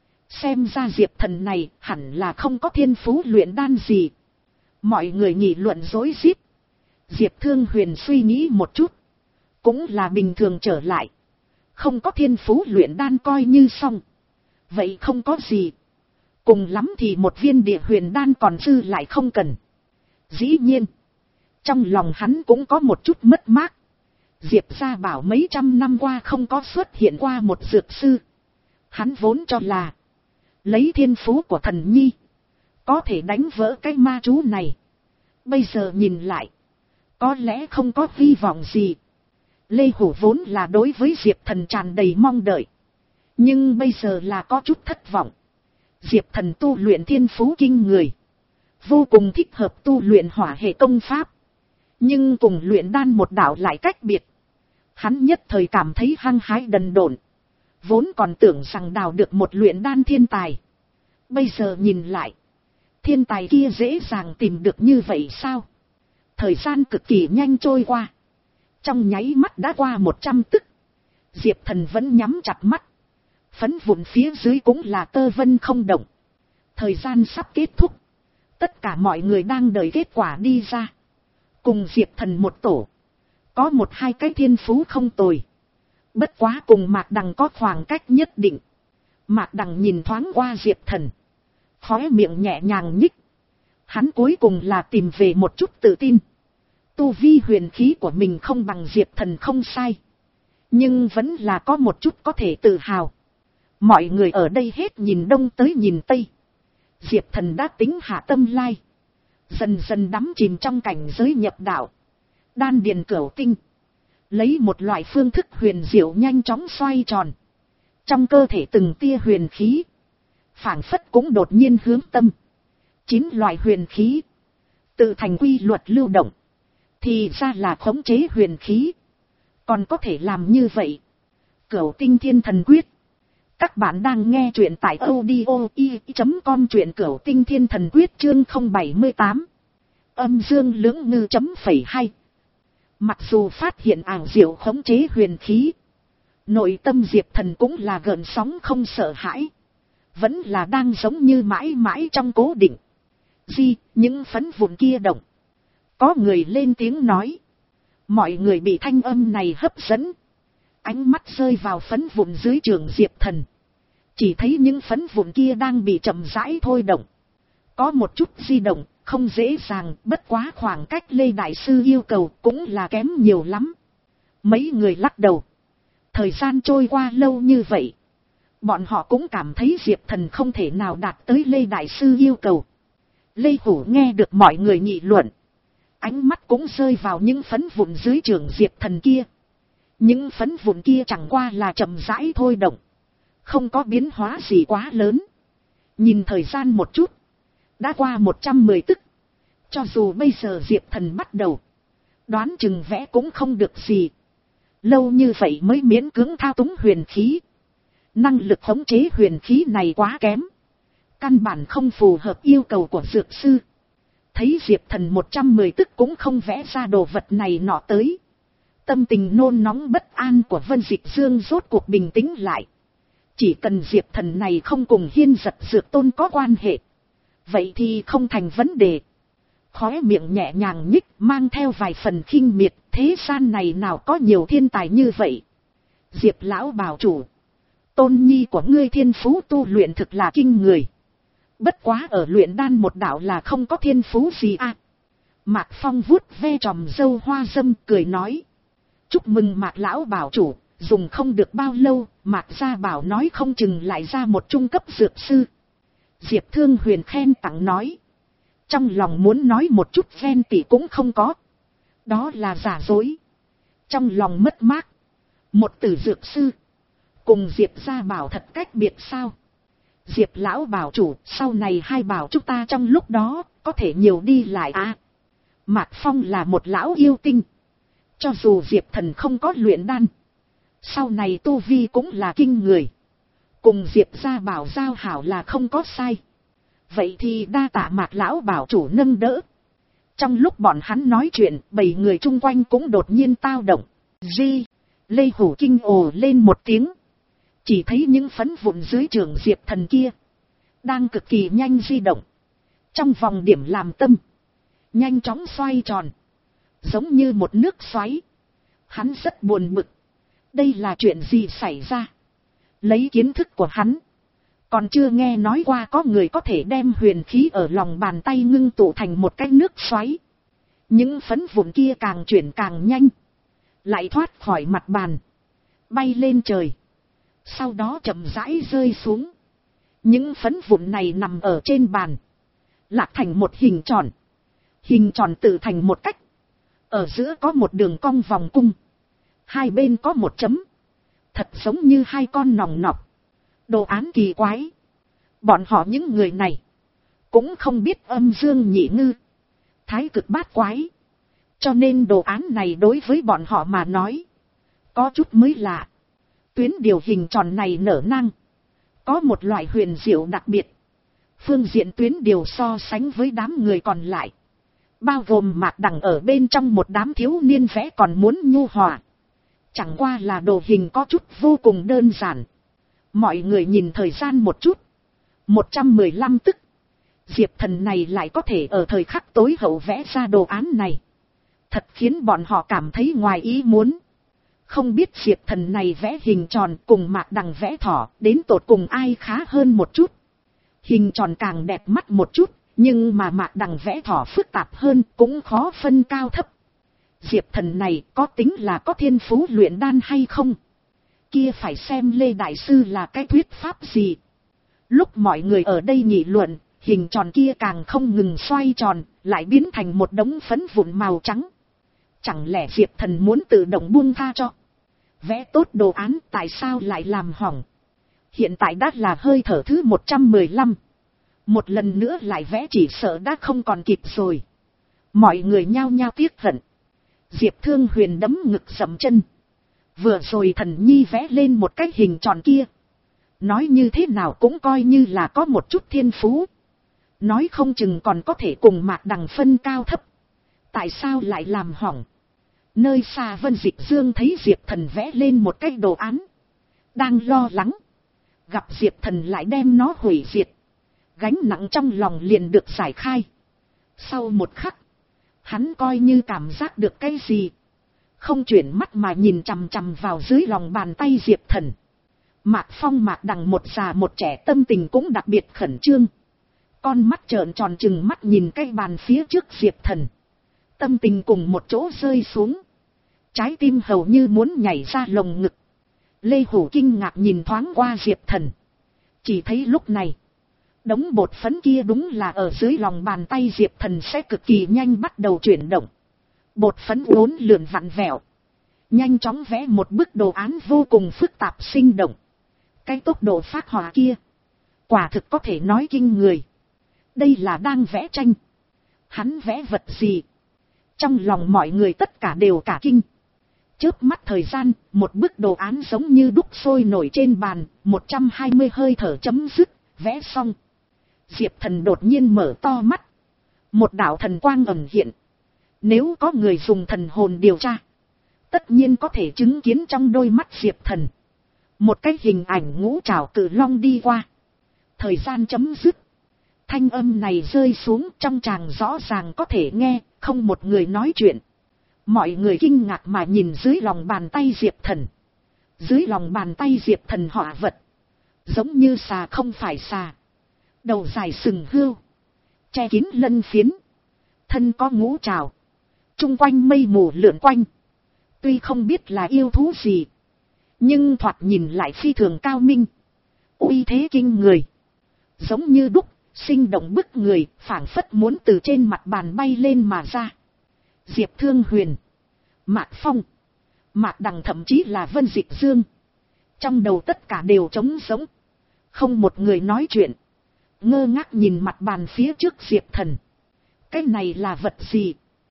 Xem ra Diệp Thần này hẳn là không có thiên phú luyện đan gì. Mọi người nghị luận rối rít. Diệp Thương Huyền suy nghĩ một chút. Cũng là bình thường trở lại. Không có thiên phú luyện đan coi như xong. Vậy không có gì. Cùng lắm thì một viên địa huyền đan còn dư lại không cần. Dĩ nhiên. Trong lòng hắn cũng có một chút mất mát. Diệp gia bảo mấy trăm năm qua không có xuất hiện qua một dược sư. Hắn vốn cho là. Lấy thiên phú của thần nhi. Có thể đánh vỡ cái ma chú này. Bây giờ nhìn lại. Có lẽ không có hy vọng gì. Lê Hổ vốn là đối với Diệp Thần tràn đầy mong đợi. Nhưng bây giờ là có chút thất vọng. Diệp Thần tu luyện thiên phú kinh người. Vô cùng thích hợp tu luyện hỏa hệ công pháp. Nhưng cùng luyện đan một đạo lại cách biệt. Hắn nhất thời cảm thấy hăng hái đần độn. Vốn còn tưởng rằng đào được một luyện đan thiên tài. Bây giờ nhìn lại. Thiên tài kia dễ dàng tìm được như vậy sao? Thời gian cực kỳ nhanh trôi qua. Trong nháy mắt đã qua một trăm tức. Diệp Thần vẫn nhắm chặt mắt. Phấn vụn phía dưới cũng là tơ vân không động. Thời gian sắp kết thúc. Tất cả mọi người đang đợi kết quả đi ra. Cùng Diệp Thần một tổ. Có một hai cái thiên phú không tồi. Bất quá cùng Mạc Đằng có khoảng cách nhất định. Mạc Đằng nhìn thoáng qua Diệp Thần. Khóe miệng nhẹ nhàng nhích. Hắn cuối cùng là tìm về một chút tự tin. Tu vi huyền khí của mình không bằng Diệp Thần không sai. Nhưng vẫn là có một chút có thể tự hào. Mọi người ở đây hết nhìn đông tới nhìn tây. Diệp Thần đã tính hạ tâm lai. Dần dần đắm chìm trong cảnh giới nhập đạo. Đan điền cửu tinh. Lấy một loại phương thức huyền diệu nhanh chóng xoay tròn. Trong cơ thể từng tia huyền khí. Phảng phất cũng đột nhiên hướng tâm. Chín loại huyền khí. Tự thành quy luật lưu động. Thì ra là khống chế huyền khí. Còn có thể làm như vậy. Cửu tinh thiên thần quyết. Các bạn đang nghe truyện tại audio i chấm com truyện cửu tinh thiên thần quyết chương không bảy mươi tám. Âm dương lưỡng ngư chấm phẩy hai. Mặc dù phát hiện ảo diệu khống chế huyền khí. Nội tâm Diệp Thần cũng là gợn sóng không sợ hãi. Vẫn là đang giống như mãi mãi trong cố định. Di, những phấn vụn kia động. Có người lên tiếng nói. Mọi người bị thanh âm này hấp dẫn. Ánh mắt rơi vào phấn vụn dưới trường Diệp Thần. Chỉ thấy những phấn vụn kia đang bị chậm rãi thôi động. Có một chút di động, không dễ dàng, bất quá khoảng cách Lê Đại Sư yêu cầu cũng là kém nhiều lắm. Mấy người lắc đầu. Thời gian trôi qua lâu như vậy. Bọn họ cũng cảm thấy Diệp Thần không thể nào đạt tới Lê Đại Sư yêu cầu. Lê Hủ nghe được mọi người nghị luận. Ánh mắt cũng rơi vào những phấn vụn dưới trường Diệp Thần kia. Những phấn vụn kia chẳng qua là chậm rãi thôi động. Không có biến hóa gì quá lớn. Nhìn thời gian một chút. Đã qua một trăm mười tức. Cho dù bây giờ Diệp Thần bắt đầu. Đoán chừng vẽ cũng không được gì. Lâu như vậy mới miễn cưỡng thao túng huyền khí. Năng lực khống chế huyền khí này quá kém. Căn bản không phù hợp yêu cầu của dược sư. Thấy Diệp Thần một trăm mười tức cũng không vẽ ra đồ vật này nọ tới. Tâm tình nôn nóng bất an của Vân Dịch Dương rốt cuộc bình tĩnh lại. Chỉ cần Diệp Thần này không cùng Hiên Giật Dược Tôn có quan hệ. Vậy thì không thành vấn đề. Khóe miệng nhẹ nhàng nhích mang theo vài phần khinh miệt. Thế gian này nào có nhiều thiên tài như vậy. Diệp lão bảo chủ. Tôn nhi của ngươi thiên phú tu luyện thực là kinh người. Bất quá ở luyện đan một đạo là không có thiên phú gì à. Mạc Phong vuốt ve tròm dâu hoa dâm cười nói. Chúc mừng Mạc lão bảo chủ, Dùng không được bao lâu, Mạc Gia Bảo nói không chừng lại ra một trung cấp dược sư. Diệp Thương Huyền khen tặng nói. Trong lòng muốn nói một chút ghen tị cũng không có. Đó là giả dối. Trong lòng mất mát. Một tử dược sư. Cùng Diệp Gia Bảo thật cách biệt sao. Diệp lão bảo chủ, sau này hai bảo chúng ta trong lúc đó, có thể nhiều đi lại à. Mạc Phong là một lão yêu tinh. Cho dù Diệp Thần không có luyện đan. Sau này tu vi cũng là kinh người. Cùng Diệp Gia Bảo giao hảo là không có sai. Vậy thì đa tạ Mạc lão bảo chủ nâng đỡ. Trong lúc bọn hắn nói chuyện, bảy người chung quanh cũng đột nhiên tao động. Di, Lê Hủ kinh ồ lên một tiếng. Chỉ thấy những phấn vụn dưới trường Diệp Thần kia. Đang cực kỳ nhanh di động. Trong vòng điểm làm tâm. Nhanh chóng xoay tròn. Giống như một nước xoáy. Hắn rất buồn bực. Đây là chuyện gì xảy ra? Lấy kiến thức của hắn. Còn chưa nghe nói qua có người có thể đem huyền khí ở lòng bàn tay ngưng tụ thành một cái nước xoáy. Những phấn vụn kia càng chuyển càng nhanh. Lại thoát khỏi mặt bàn. Bay lên trời. Sau đó chậm rãi rơi xuống. Những phấn vụn này nằm ở trên bàn. Lạc thành một hình tròn. Hình tròn tự thành một cách. Ở giữa có một đường cong vòng cung. Hai bên có một chấm. Thật giống như hai con nòng nọc. Đồ án kỳ quái. Bọn họ những người này. Cũng không biết âm dương nhị ngư. Thái cực bát quái. Cho nên đồ án này đối với bọn họ mà nói. Có chút mới lạ. Tuyến điều hình tròn này nở năng. Có một loại huyền diệu đặc biệt. Phương diện tuyến điều so sánh với đám người còn lại. Bao gồm Mạc Đằng ở bên trong một đám thiếu niên vẽ còn muốn nhu hòa. Chẳng qua là đồ hình có chút vô cùng đơn giản. Mọi người nhìn thời gian một chút. một trăm mười lăm tức. Diệp Thần này lại có thể ở thời khắc tối hậu vẽ ra đồ án này. Thật khiến bọn họ cảm thấy ngoài ý muốn. Không biết Diệp Thần này vẽ hình tròn cùng Mạc Đằng vẽ thỏ đến tột cùng ai khá hơn một chút. Hình tròn càng đẹp mắt một chút. Nhưng mà Mạc Đằng vẽ thỏ phức tạp hơn cũng khó phân cao thấp. Diệp Thần này có tính là có thiên phú luyện đan hay không? Kia phải xem Lê Đại Sư là cái thuyết pháp gì. Lúc mọi người ở đây nghị luận, hình tròn kia càng không ngừng xoay tròn, lại biến thành một đống phấn vụn màu trắng. Chẳng lẽ Diệp Thần muốn tự động buông tha cho? Vẽ tốt đồ án tại sao lại làm hỏng? Hiện tại đã là hơi thở thứ một trăm mười lăm. Một lần nữa lại vẽ chỉ sợ đã không còn kịp rồi. Mọi người nhao nhao tiếc hận. Diệp Thương Huyền đấm ngực dậm chân. Vừa rồi Thần Nhi vẽ lên một cái hình tròn kia. Nói như thế nào cũng coi như là có một chút thiên phú. Nói không chừng còn có thể cùng Mạc Đằng phân cao thấp. Tại sao lại làm hỏng? Nơi xa Vân Dịch Dương thấy Diệp Thần vẽ lên một cái đồ án. Đang lo lắng. Gặp Diệp Thần lại đem nó hủy diệt. Gánh nặng trong lòng liền được giải khai. Sau một khắc. Hắn coi như cảm giác được cái gì. Không chuyển mắt mà nhìn chằm chằm vào dưới lòng bàn tay Diệp Thần. Mạc Phong Mạc Đằng một già một trẻ tâm tình cũng đặc biệt khẩn trương. Con mắt trợn tròn trừng mắt nhìn cái bàn phía trước Diệp Thần. Tâm tình cùng một chỗ rơi xuống. Trái tim hầu như muốn nhảy ra lồng ngực. Lê Hủ kinh ngạc nhìn thoáng qua Diệp Thần. Chỉ thấy lúc này. Đống bột phấn kia đúng là ở dưới lòng bàn tay Diệp Thần sẽ cực kỳ nhanh bắt đầu chuyển động. Bột phấn uốn lượn vặn vẹo. Nhanh chóng vẽ một bức đồ án vô cùng phức tạp sinh động. Cái tốc độ phát họa kia. Quả thực có thể nói kinh người. Đây là đang vẽ tranh. Hắn vẽ vật gì? Trong lòng mọi người tất cả đều cả kinh. Chớp mắt thời gian, một bức đồ án giống như đúc sôi nổi trên bàn, một trăm hai mươi hơi thở chấm dứt, vẽ xong. Diệp Thần đột nhiên mở to mắt. Một đạo thần quang ẩn hiện. Nếu có người dùng thần hồn điều tra, tất nhiên có thể chứng kiến trong đôi mắt Diệp Thần. Một cái hình ảnh ngũ trảo cự long đi qua. Thời gian chấm dứt. Thanh âm này rơi xuống trong tràng rõ ràng có thể nghe, không một người nói chuyện. Mọi người kinh ngạc mà nhìn dưới lòng bàn tay Diệp Thần. Dưới lòng bàn tay Diệp Thần họa vật. Giống như xà không phải xà. Đầu dài sừng hươu. Che kín lân phiến. Thân có ngũ trảo. Trung quanh mây mù lượn quanh. Tuy không biết là yêu thú gì. Nhưng thoạt nhìn lại phi thường cao minh. Uy thế kinh người. Giống như đúc, sinh động bức người, phảng phất muốn từ trên mặt bàn bay lên mà ra. Diệp Thương Huyền, Mạc Phong, Mạc Đằng thậm chí là Vân Dịch Dương. Trong đầu tất cả đều trống rỗng. Không một người nói chuyện. Ngơ ngác nhìn mặt bàn phía trước Diệp Thần. Cái này là vật gì?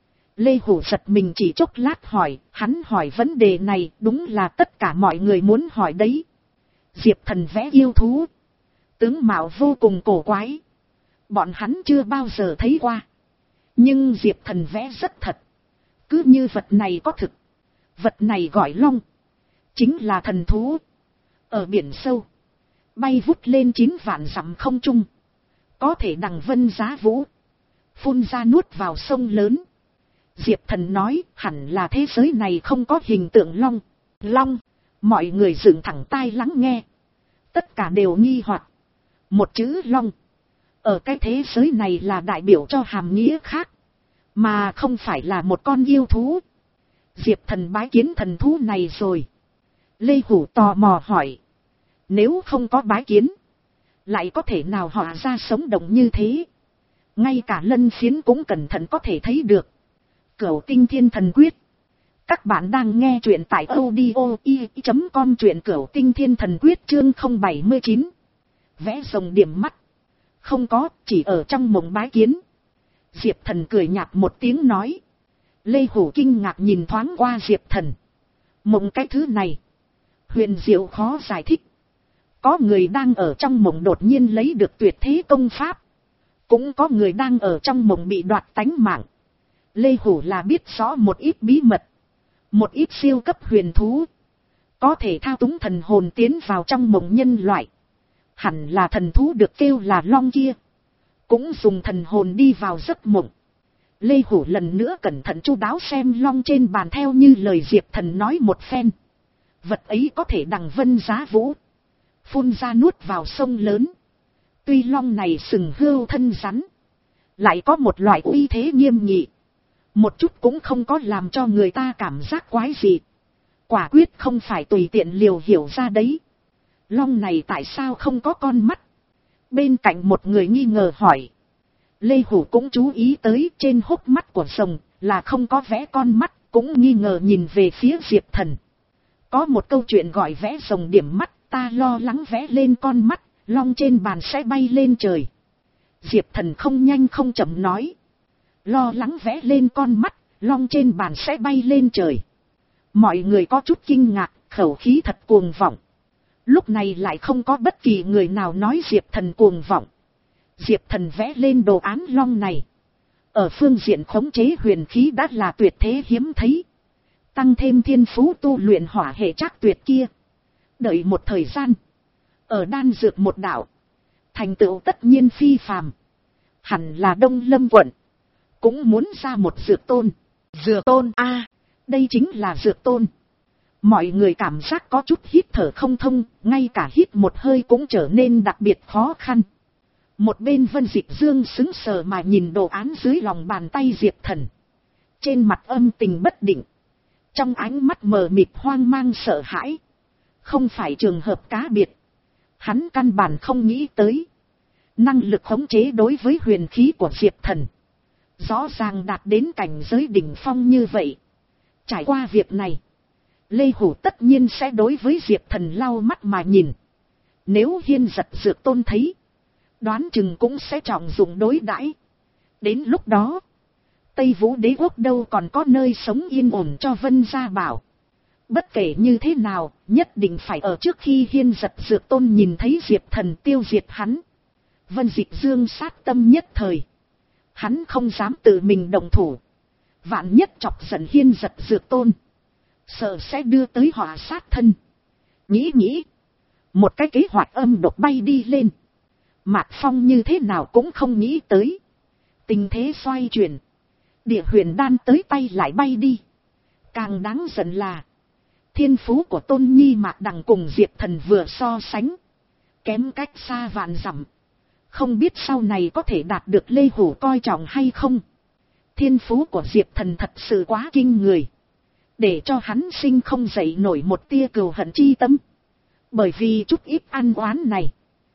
Lê Hủ giật mình chỉ chốc lát hỏi. Hắn hỏi vấn đề này đúng là tất cả mọi người muốn hỏi đấy. Diệp Thần vẽ yêu thú. Tướng mạo vô cùng cổ quái. Bọn hắn chưa bao giờ thấy qua. Nhưng Diệp Thần vẽ rất thật. Cứ như vật này có thực. Vật này gọi long. Chính là thần thú. Ở biển sâu. Bay vút lên chín vạn dặm không trung. Có thể đằng vân giá vũ. Phun ra nuốt vào sông lớn. Diệp Thần nói hẳn là thế giới này không có hình tượng long. Long. Mọi người dựng thẳng tai lắng nghe. Tất cả đều nghi hoặc. Một chữ long. Ở cái thế giới này là đại biểu cho hàm nghĩa khác. Mà không phải là một con yêu thú. Diệp Thần bái kiến thần thú này rồi. Lê Hủ tò mò hỏi. Nếu không có bái kiến. Lại có thể nào họ ra sống động như thế. Ngay cả lân phiến cũng cẩn thận có thể thấy được. Cửu Tinh Thiên Thần Quyết. Các bạn đang nghe truyện tại audio i chấm com, truyện Cửu Tinh Thiên Thần Quyết chương không bảy mươi chín. Vẽ rồng điểm mắt. Không có, chỉ ở trong mộng bái kiến. Diệp Thần cười nhạt một tiếng nói. Lê Hủ kinh ngạc nhìn thoáng qua Diệp Thần. Mộng cái thứ này. Huyền diệu khó giải thích. Có người đang ở trong mộng đột nhiên lấy được tuyệt thế công pháp. Cũng có người đang ở trong mộng bị đoạt tánh mạng. Lê Hủ là biết rõ một ít bí mật. Một ít siêu cấp huyền thú. Có thể thao túng thần hồn tiến vào trong mộng nhân loại. Hẳn là thần thú được kêu là long kia. Cũng dùng thần hồn đi vào giấc mộng. Lê Hủ lần nữa cẩn thận chu đáo xem long trên bàn theo như lời Diệp Thần nói một phen. Vật ấy có thể đằng vân giá vũ. Phun ra nuốt vào sông lớn. Tuy long này sừng hươu thân rắn. Lại có một loại uy thế nghiêm nghị. Một chút cũng không có làm cho người ta cảm giác quái dị. Quả quyết không phải tùy tiện liều hiểu ra đấy. Long này tại sao không có con mắt? Bên cạnh một người nghi ngờ hỏi. Lê Hủ cũng chú ý tới trên hốc mắt của rồng là không có vẽ con mắt, cũng nghi ngờ nhìn về phía Diệp Thần. Có một câu chuyện gọi vẽ rồng điểm mắt, ta lo lắng vẽ lên con mắt, long trên bàn sẽ bay lên trời. Diệp Thần không nhanh không chậm nói. Lo lắng vẽ lên con mắt, long trên bàn sẽ bay lên trời. Mọi người có chút kinh ngạc, khẩu khí thật cuồng vọng. Lúc này lại không có bất kỳ người nào nói Diệp Thần cuồng vọng. Diệp Thần vẽ lên đồ án long này. Ở phương diện khống chế huyền khí đã là tuyệt thế hiếm thấy. Tăng thêm thiên phú tu luyện hỏa hệ trác tuyệt kia. Đợi một thời gian. Ở đan dược một đạo. Thành tựu tất nhiên phi phàm. Hẳn là Đông Lâm quận. Cũng muốn ra một dược tôn. Dược tôn a à, đây chính là dược tôn. Mọi người cảm giác có chút hít thở không thông. Ngay cả hít một hơi cũng trở nên đặc biệt khó khăn. Một bên Vân Dịch Dương sững sờ mà nhìn đồ án dưới lòng bàn tay Diệp Thần. Trên mặt âm tình bất định. Trong ánh mắt mờ mịt hoang mang sợ hãi. Không phải trường hợp cá biệt. Hắn căn bản không nghĩ tới. Năng lực khống chế đối với huyền khí của Diệp Thần. Rõ ràng đạt đến cảnh giới đỉnh phong như vậy. Trải qua việc này. Lê Hủ tất nhiên sẽ đối với Diệp Thần lau mắt mà nhìn. Nếu Hiên Giật Dược Tôn thấy. Đoán chừng cũng sẽ trọng dụng đối đãi. Đến lúc đó. Tây Vũ Đế Quốc đâu còn có nơi sống yên ổn cho Vân Gia Bảo. Bất kể như thế nào, nhất định phải ở trước khi Hiên Giật Dược Tôn nhìn thấy Diệp Thần tiêu diệt hắn. Vân Dịch Dương sát tâm nhất thời. Hắn không dám tự mình động thủ. Vạn nhất chọc giận Hiên Giật Dược Tôn. Sợ sẽ đưa tới họa sát thân. Nghĩ nghĩ. Một cái kế hoạch âm độc bay đi lên. Mạc Phong như thế nào cũng không nghĩ tới. Tình thế xoay chuyển. Địa huyền đan tới tay lại bay đi. Càng đáng giận là. Thiên phú của Tôn Nhi Mạc Đằng cùng Diệp Thần vừa so sánh. Kém cách xa vạn dặm. Không biết sau này có thể đạt được Lê Hủ coi trọng hay không. Thiên phú của Diệp Thần thật sự quá kinh người. để cho hắn sinh không dậy nổi một tia cừu hận chi tâm. Bởi vì chút ít ăn oán này,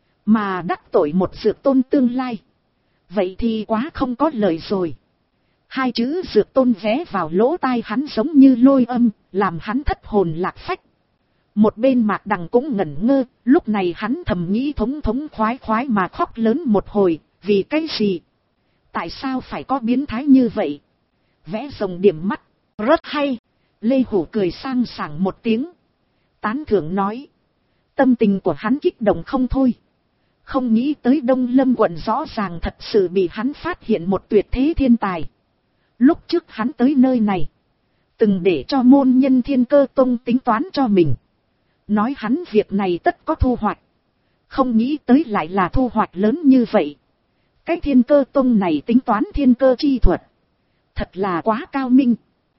mà đắc tội một dược tôn tương lai, vậy thì quá không có lời rồi. Hai chữ dược tôn vé vào lỗ tai hắn giống như lôi âm, làm hắn thất hồn lạc phách. Một bên Mạc Đằng cũng ngẩn ngơ, lúc này hắn thầm nghĩ thống thống khoái khoái mà khóc lớn một hồi, vì cái gì? Tại sao phải có biến thái như vậy? Vẽ rồng điểm mắt, rất hay. Lê Hủ cười sang sảng một tiếng, tán thưởng nói. Tâm tình của hắn kích động không thôi. Không nghĩ tới Đông Lâm quận rõ ràng thật sự bị hắn phát hiện một tuyệt thế thiên tài. Lúc trước hắn tới nơi này, từng để cho môn nhân Thiên Cơ Tông tính toán cho mình. Nói hắn việc này tất có thu hoạch. Không nghĩ tới lại là thu hoạch lớn như vậy. Cái Thiên Cơ Tông này tính toán thiên cơ chi thuật, thật là quá cao minh.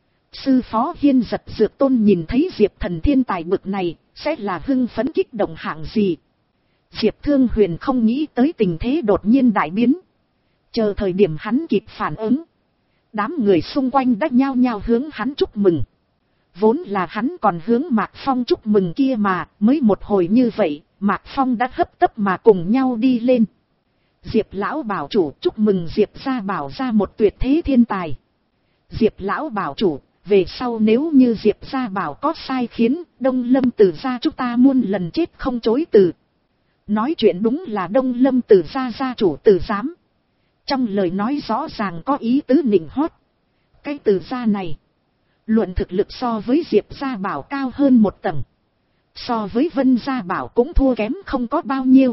Sư phó Hiên Giật Dược Tôn nhìn thấy Diệp Thần thiên tài bực này, sẽ là hưng phấn kích động hạng gì? Diệp Thương Huyền không nghĩ tới tình thế đột nhiên đại biến. Chờ thời điểm hắn kịp phản ứng, đám người xung quanh đã nhao nhao hướng hắn chúc mừng. Vốn là hắn còn hướng Mạc Phong chúc mừng kia mà, mới một hồi như vậy, Mạc Phong đã hấp tấp mà cùng nhau đi lên. Diệp lão bảo chủ chúc mừng Diệp gia bảo ra một tuyệt thế thiên tài. Diệp lão bảo chủ, về sau nếu như Diệp gia bảo có sai khiến, Đông Lâm Tử gia chúng ta muôn lần chết không chối từ. Nói chuyện đúng là Đông Lâm Tử gia gia chủ Tử giám. Trong lời nói rõ ràng có ý tứ nịnh hót. Cái Tử gia này, luận thực lực so với Diệp gia bảo cao hơn một tầng. So với Vân gia bảo cũng thua kém không có bao nhiêu.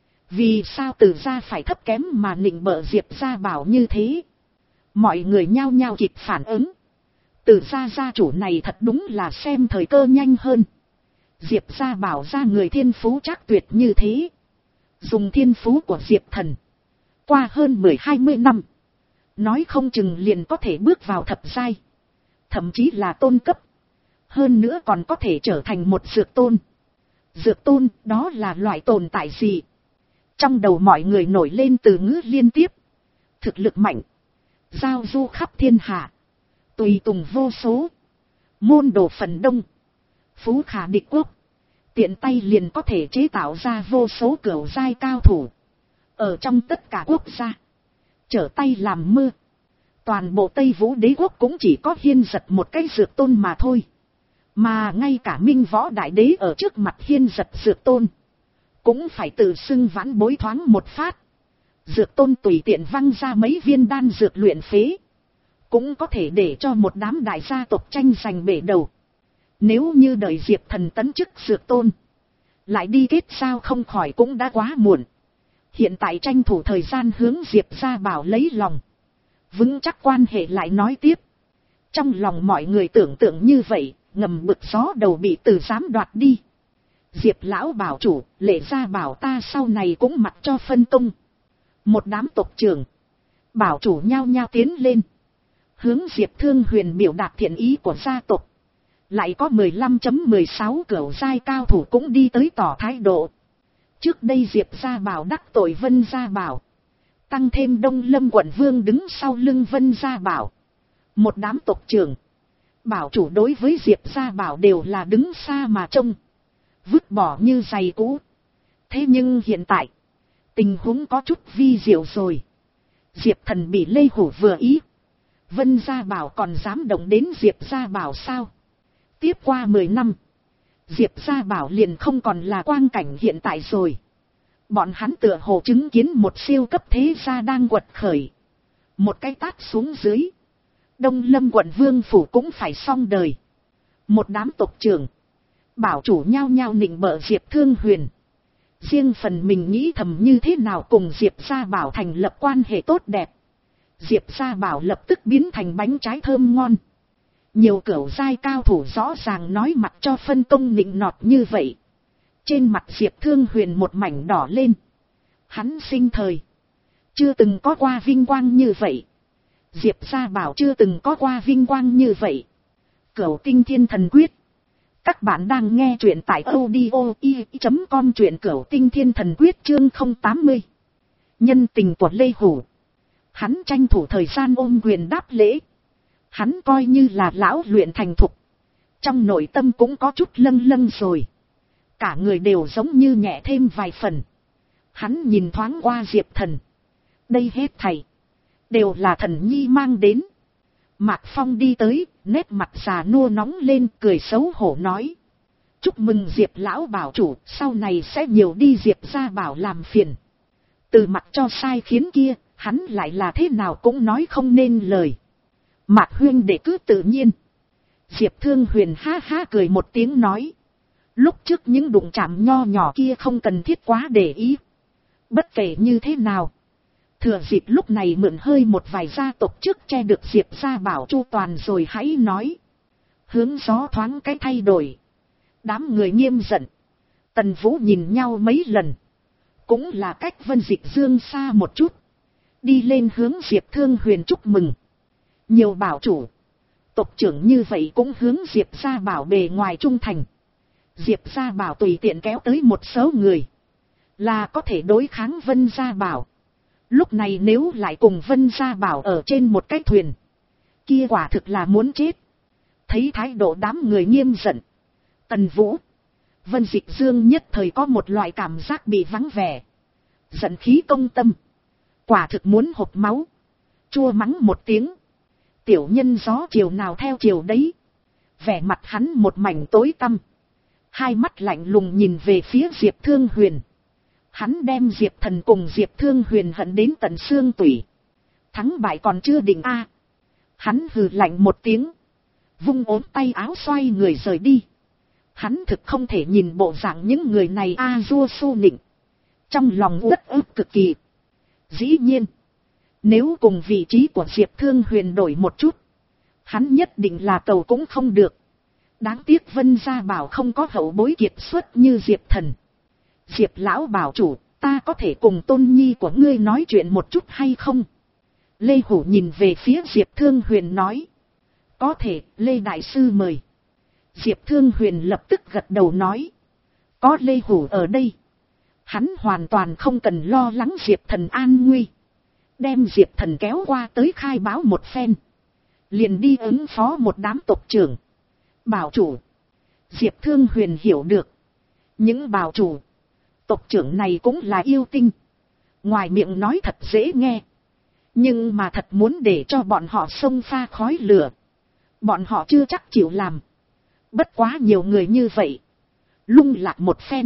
Vì sao Tử gia phải thấp kém mà nịnh bợ Diệp gia bảo như thế? Mọi người nhao nhao kịp phản ứng. Tử gia gia chủ này thật đúng là xem thời cơ nhanh hơn. Diệp gia bảo ra người thiên phú chắc tuyệt như thế. Dùng thiên phú của Diệp Thần, qua hơn mười hai mươi năm, nói không chừng liền có thể bước vào thập giai, thậm chí là tôn cấp. Hơn nữa còn có thể trở thành một dược tôn. Dược tôn đó là loại tồn tại gì? Trong đầu mọi người nổi lên từ ngữ liên tiếp. Thực lực mạnh, giao du khắp thiên hạ, tùy tùng vô số, môn đồ phần đông, phú khả địch quốc, tiện tay liền có thể chế tạo ra vô số cửu giai cao thủ. Ở trong tất cả quốc gia, trở tay làm mưa. Toàn bộ Tây Vũ Đế quốc cũng chỉ có Hiên Giật một cái dược tôn mà thôi. Mà ngay cả Minh Võ Đại Đế ở trước mặt Hiên Giật dược tôn, cũng phải tự xưng vãn bối thoáng một phát. Dược tôn tùy tiện văng ra mấy viên đan dược luyện phế, cũng có thể để cho một đám đại gia tộc tranh giành bể đầu. Nếu như đợi Diệp Thần tấn chức dược tôn, lại đi kết giao không khỏi cũng đã quá muộn. Hiện tại tranh thủ thời gian hướng Diệp gia bảo lấy lòng, vững chắc quan hệ lại nói tiếp. Trong lòng mọi người tưởng tượng như vậy, ngầm bực gió đầu bị Tử giám đoạt đi. Diệp lão bảo chủ, Lệ gia bảo ta sau này cũng mặc cho phân công. Một đám tộc trưởng, bảo chủ nhao nhao tiến lên, hướng Diệp Thương Huyền biểu đạt thiện ý của gia tộc. Lại có mười lăm chấm mười sáu cửu giai cao thủ cũng đi tới tỏ thái độ. Trước đây Diệp gia bảo đắc tội Vân gia bảo, tăng thêm Đông Lâm quận vương đứng sau lưng Vân gia bảo. Một đám tộc trưởng, bảo chủ đối với Diệp gia bảo đều là đứng xa mà trông, vứt bỏ như giày cũ. Thế nhưng hiện tại, tình huống có chút vi diệu rồi. Diệp Thần bị Lê Hủ vừa ý, Vân gia bảo còn dám động đến Diệp gia bảo sao? Tiếp qua mười năm, Diệp gia bảo liền không còn là quang cảnh hiện tại rồi. Bọn hắn tựa hồ chứng kiến một siêu cấp thế gia đang quật khởi. Một cái tát xuống dưới, Đông Lâm quận vương phủ cũng phải xong đời. Một đám tộc trưởng, bảo chủ nhao nhao nịnh bợ Diệp Thương Huyền. Riêng phần mình nghĩ thầm như thế nào cùng Diệp gia bảo thành lập quan hệ tốt đẹp. Diệp gia bảo lập tức biến thành bánh trái thơm ngon. Nhiều cửu giai cao thủ rõ ràng nói mặt cho phân công nịnh nọt như vậy. Trên mặt Diệp Thương Huyền một mảnh đỏ lên. Hắn sinh thời chưa từng có qua vinh quang như vậy. Diệp gia bảo chưa từng có qua vinh quang như vậy. Cửu Tinh Thiên Thần Quyết. Các bạn đang nghe truyện tại audio i chấm com, truyện Cửu Tinh Thiên Thần Quyết chương không tám mươi. Nhân tình của Lê Hủ. Hắn tranh thủ thời gian ôm quyền đáp lễ. Hắn coi như là lão luyện thành thục, Trong nội tâm cũng có chút lâng lâng rồi. Cả người đều giống như nhẹ thêm vài phần. Hắn nhìn thoáng qua Diệp Thần. Đây hết thảy đều là thần nhi mang đến. Mạc Phong đi tới, nét mặt già nua nóng lên, cười xấu hổ nói. Chúc mừng Diệp lão bảo chủ, sau này sẽ nhiều đi Diệp gia bảo làm phiền. Từ mặt cho sai khiến kia, hắn lại là thế nào cũng nói không nên lời. Mạc huynh đệ cứ tự nhiên. Diệp Thương Huyền ha ha cười một tiếng nói. Lúc trước những đụng chạm nho nhỏ kia không cần thiết quá để ý. Bất kể như thế nào. Thừa dịp lúc này mượn hơi một vài gia tộc trước che được Diệp gia bảo chu toàn rồi hãy nói. Hướng gió thoáng cái thay đổi. Đám người nghiêm giận. Tần Vũ nhìn nhau mấy lần. Cũng là cách Vân Dịch Dương xa một chút. Đi lên hướng Diệp Thương Huyền chúc mừng. Nhiều bảo chủ. Tộc trưởng như vậy cũng hướng Diệp gia bảo bề ngoài trung thành. Diệp gia bảo tùy tiện kéo tới một số người. Là có thể đối kháng Vân gia bảo. Lúc này nếu lại cùng Vân gia bảo ở trên một cái thuyền. Kia quả thực là muốn chết. Thấy thái độ đám người nghiêm giận. Tần Vũ. Vân Dịch Dương nhất thời có một loại cảm giác bị vắng vẻ. Giận khí công tâm. Quả thực muốn hộc máu. Chua mắng một tiếng. Tiểu nhân gió chiều nào theo chiều đấy. Vẻ mặt hắn một mảnh tối tăm. Hai mắt lạnh lùng nhìn về phía Diệp Thương Huyền. Hắn đem Diệp Thần cùng Diệp Thương Huyền hận đến tận xương tủy. Thắng bại còn chưa định a. Hắn hừ lạnh một tiếng. Vung ốm tay áo xoay người rời đi. Hắn thực không thể nhìn bộ dạng những người này a dua su nịnh. Trong lòng uất ức cực kỳ. Dĩ nhiên. Nếu cùng vị trí của Diệp Thương Huyền đổi một chút. Hắn nhất định là cầu cũng không được. Đáng tiếc Vân gia bảo không có hậu bối kiệt xuất như Diệp Thần. Diệp lão bảo chủ, ta có thể cùng tôn nhi của ngươi nói chuyện một chút hay không? Lê Hủ nhìn về phía Diệp Thương Huyền nói. Có thể, Lê Đại Sư mời. Diệp Thương Huyền lập tức gật đầu nói. Có Lê Hủ ở đây. Hắn hoàn toàn không cần lo lắng Diệp Thần an nguy. Đem Diệp Thần kéo qua tới khai báo một phen. Liền đi ứng phó một đám tộc trưởng. Bảo chủ. Diệp Thương Huyền hiểu được. Những bảo chủ. Tộc trưởng này cũng là yêu tinh. Ngoài miệng nói thật dễ nghe. Nhưng mà thật muốn để cho bọn họ xông pha khói lửa. Bọn họ chưa chắc chịu làm. Bất quá nhiều người như vậy. Lung lạc một phen.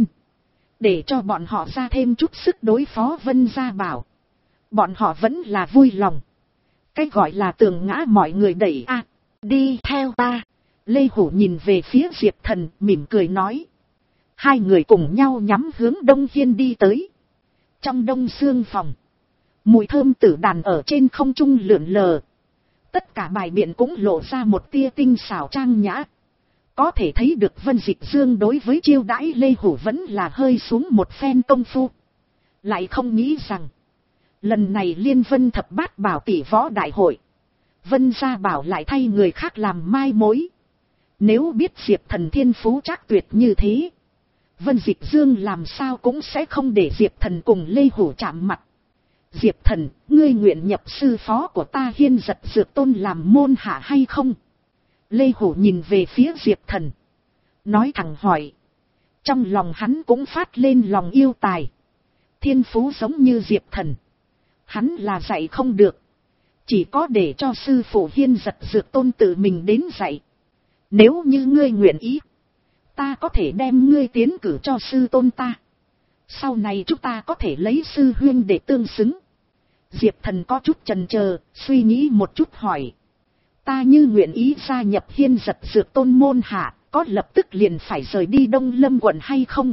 Để cho bọn họ ra thêm chút sức đối phó Vân gia bảo. Bọn họ vẫn là vui lòng. Cái gọi là tường ngã mọi người đẩy a. Đi theo ta. Lê Hủ nhìn về phía Diệp Thần mỉm cười nói. Hai người cùng nhau nhắm hướng Đông Hiên đi tới. Trong đông xương phòng. Mùi thơm tử đàn ở trên không trung lượn lờ. Tất cả bài biện cũng lộ ra một tia tinh xảo trang nhã. Có thể thấy được Vân Dịch Dương đối với chiêu đãi Lê Hủ vẫn là hơi xuống một phen công phu. Lại không nghĩ rằng. Lần này Liên Vân thập bát bảo tỷ võ đại hội. Vân gia bảo lại thay người khác làm mai mối. Nếu biết Diệp Thần thiên phú trác tuyệt như thế. Vân Dịch Dương làm sao cũng sẽ không để Diệp Thần cùng Lê Hủ chạm mặt. Diệp Thần, ngươi nguyện nhập sư phó của ta Hiên Giật Dược Tôn làm môn hạ hay không? Lê Hủ nhìn về phía Diệp Thần. Nói thẳng hỏi. Trong lòng hắn cũng phát lên lòng yêu tài. Thiên phú giống như Diệp Thần. Hắn là dạy không được. Chỉ có để cho sư phụ Hiên Giật Dược Tôn tự mình đến dạy. Nếu như ngươi nguyện ý. Ta có thể đem ngươi tiến cử cho sư tôn ta. Sau này chúng ta có thể lấy sư huyên để tương xứng. Diệp Thần có chút chần chờ, suy nghĩ một chút hỏi. Ta như nguyện ý gia nhập Hiên Giật Dược Tôn môn hạ, có lập tức liền phải rời đi Đông Lâm quận hay không?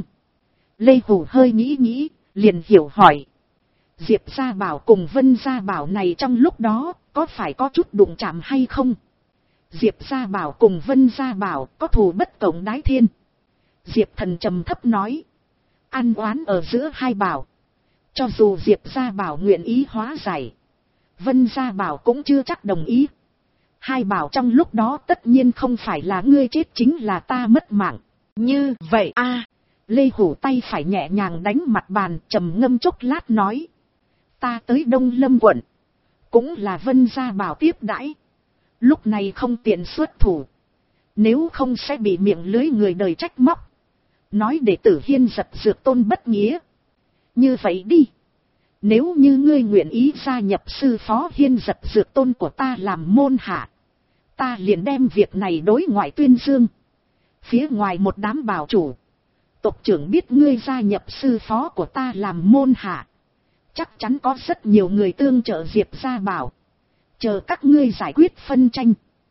Lê Hủ hơi nghĩ nghĩ, liền hiểu hỏi. Diệp gia bảo cùng Vân gia bảo này trong lúc đó, có phải có chút đụng chạm hay không? Diệp gia bảo cùng Vân gia bảo có thù bất cộng đái thiên. Diệp Thần trầm thấp nói. Ăn oán ở giữa hai bảo. Cho dù Diệp gia bảo nguyện ý hóa giải. Vân gia bảo cũng chưa chắc đồng ý. Hai bảo trong lúc đó tất nhiên không phải là ngươi chết chính là ta mất mạng. Như vậy a à, Lê Hủ tay phải nhẹ nhàng đánh mặt bàn trầm ngâm chốc lát nói. Ta tới Đông Lâm quận. Cũng là Vân gia bảo tiếp đãi. Lúc này không tiện xuất thủ. Nếu không sẽ bị miệng lưới người đời trách móc. Nói đệ tử Hiên Giật Dược Tôn bất nghĩa. Như vậy đi. Nếu như ngươi nguyện ý gia nhập sư phó Hiên Giật Dược Tôn của ta làm môn hạ. Ta liền đem việc này đối ngoại tuyên dương. Phía ngoài một đám bảo chủ. Tộc trưởng biết ngươi gia nhập sư phó của ta làm môn hạ. Chắc chắn có rất nhiều người tương trợ Diệp gia bảo. Chờ các ngươi giải quyết phân tranh.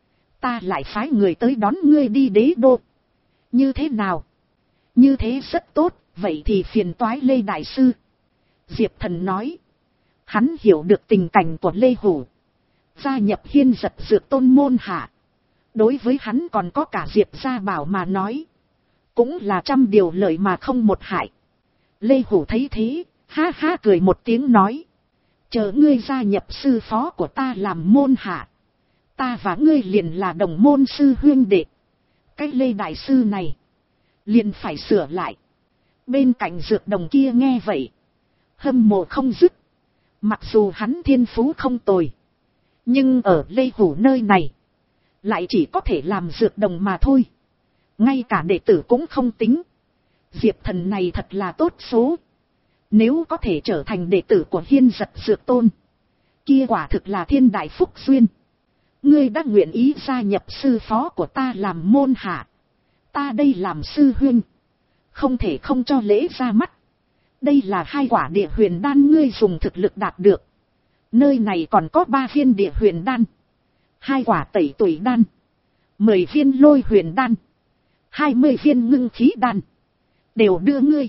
Ta lại phái người tới đón ngươi đi đế đô. Như thế nào? Như thế rất tốt, vậy thì phiền toái Lê Đại Sư. Diệp Thần nói. Hắn hiểu được tình cảnh của Lê Hủ. Gia nhập Hiên Giật Dược Tôn môn hạ. Đối với hắn còn có cả Diệp gia bảo mà nói. Cũng là trăm điều lợi mà không một hại. Lê Hủ thấy thế, ha ha cười một tiếng nói. Chờ ngươi gia nhập sư phó của ta làm môn hạ. Ta và ngươi liền là đồng môn sư huynh đệ. Cái Lê Đại Sư này liền phải sửa lại. Bên cạnh dược đồng kia nghe vậy. Hâm mộ không dứt. Mặc dù hắn thiên phú không tồi. Nhưng ở Lê Hủ nơi này. Lại chỉ có thể làm dược đồng mà thôi. Ngay cả đệ tử cũng không tính. Diệp Thần này thật là tốt số. Nếu có thể trở thành đệ tử của Hiên Giật Dược Tôn. Kia quả thực là thiên đại phúc duyên. Ngươi đã nguyện ý gia nhập sư phó của ta làm môn hạ. Ta đây làm sư huynh. Không thể không cho lễ ra mắt. Đây là hai quả địa huyền đan ngươi dùng thực lực đạt được. Nơi này còn có ba viên địa huyền đan. Hai quả tẩy tủy đan. Mười viên lôi huyền đan. Hai mươi viên ngưng khí đan. Đều đưa ngươi.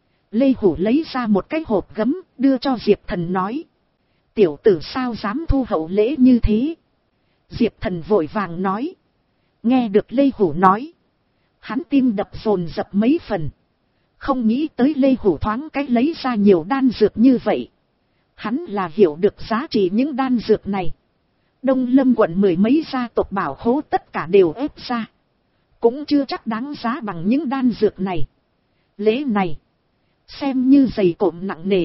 Lê Hủ lấy ra một cái hộp gấm đưa cho Diệp Thần nói. Tiểu tử sao dám thu hậu lễ như thế. Diệp Thần vội vàng nói. Nghe được Lê Hủ nói. Hắn tim đập dồn dập mấy phần. Không nghĩ tới Lê Hủ thoáng cách lấy ra nhiều đan dược như vậy. Hắn là hiểu được giá trị những đan dược này. Đông Lâm quận mười mấy gia tộc bảo khố tất cả đều ép ra. Cũng chưa chắc đáng giá bằng những đan dược này. Lễ này. Xem như giày cộm nặng nề.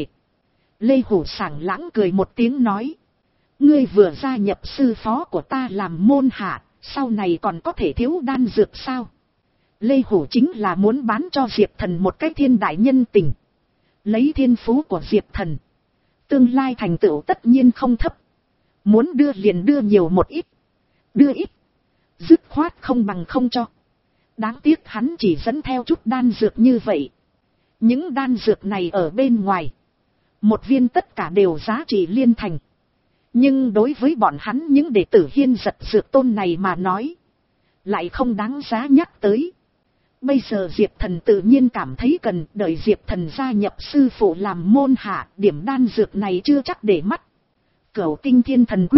Lê Hủ sảng lãng cười một tiếng nói. Ngươi vừa gia nhập sư phó của ta làm môn hạ. Sau này còn có thể thiếu đan dược sao? Lê Hủ chính là muốn bán cho Diệp Thần một cái thiên đại nhân tình. Lấy thiên phú của Diệp Thần. Tương lai thành tựu tất nhiên không thấp. Muốn đưa liền đưa nhiều một ít. Đưa ít. Dứt khoát không bằng không cho. Đáng tiếc hắn chỉ dẫn theo chút đan dược như vậy. Những đan dược này ở bên ngoài. Một viên tất cả đều giá trị liên thành. Nhưng đối với bọn hắn những đệ tử Hiên Giật Dược Tôn này mà nói. Lại không đáng giá nhắc tới. Bây giờ Diệp Thần tự nhiên cảm thấy cần đợi Diệp Thần gia nhập sư phụ làm môn hạ. Điểm đan dược này chưa chắc để mắt. Cửu Tinh Thiên Thần Quyết.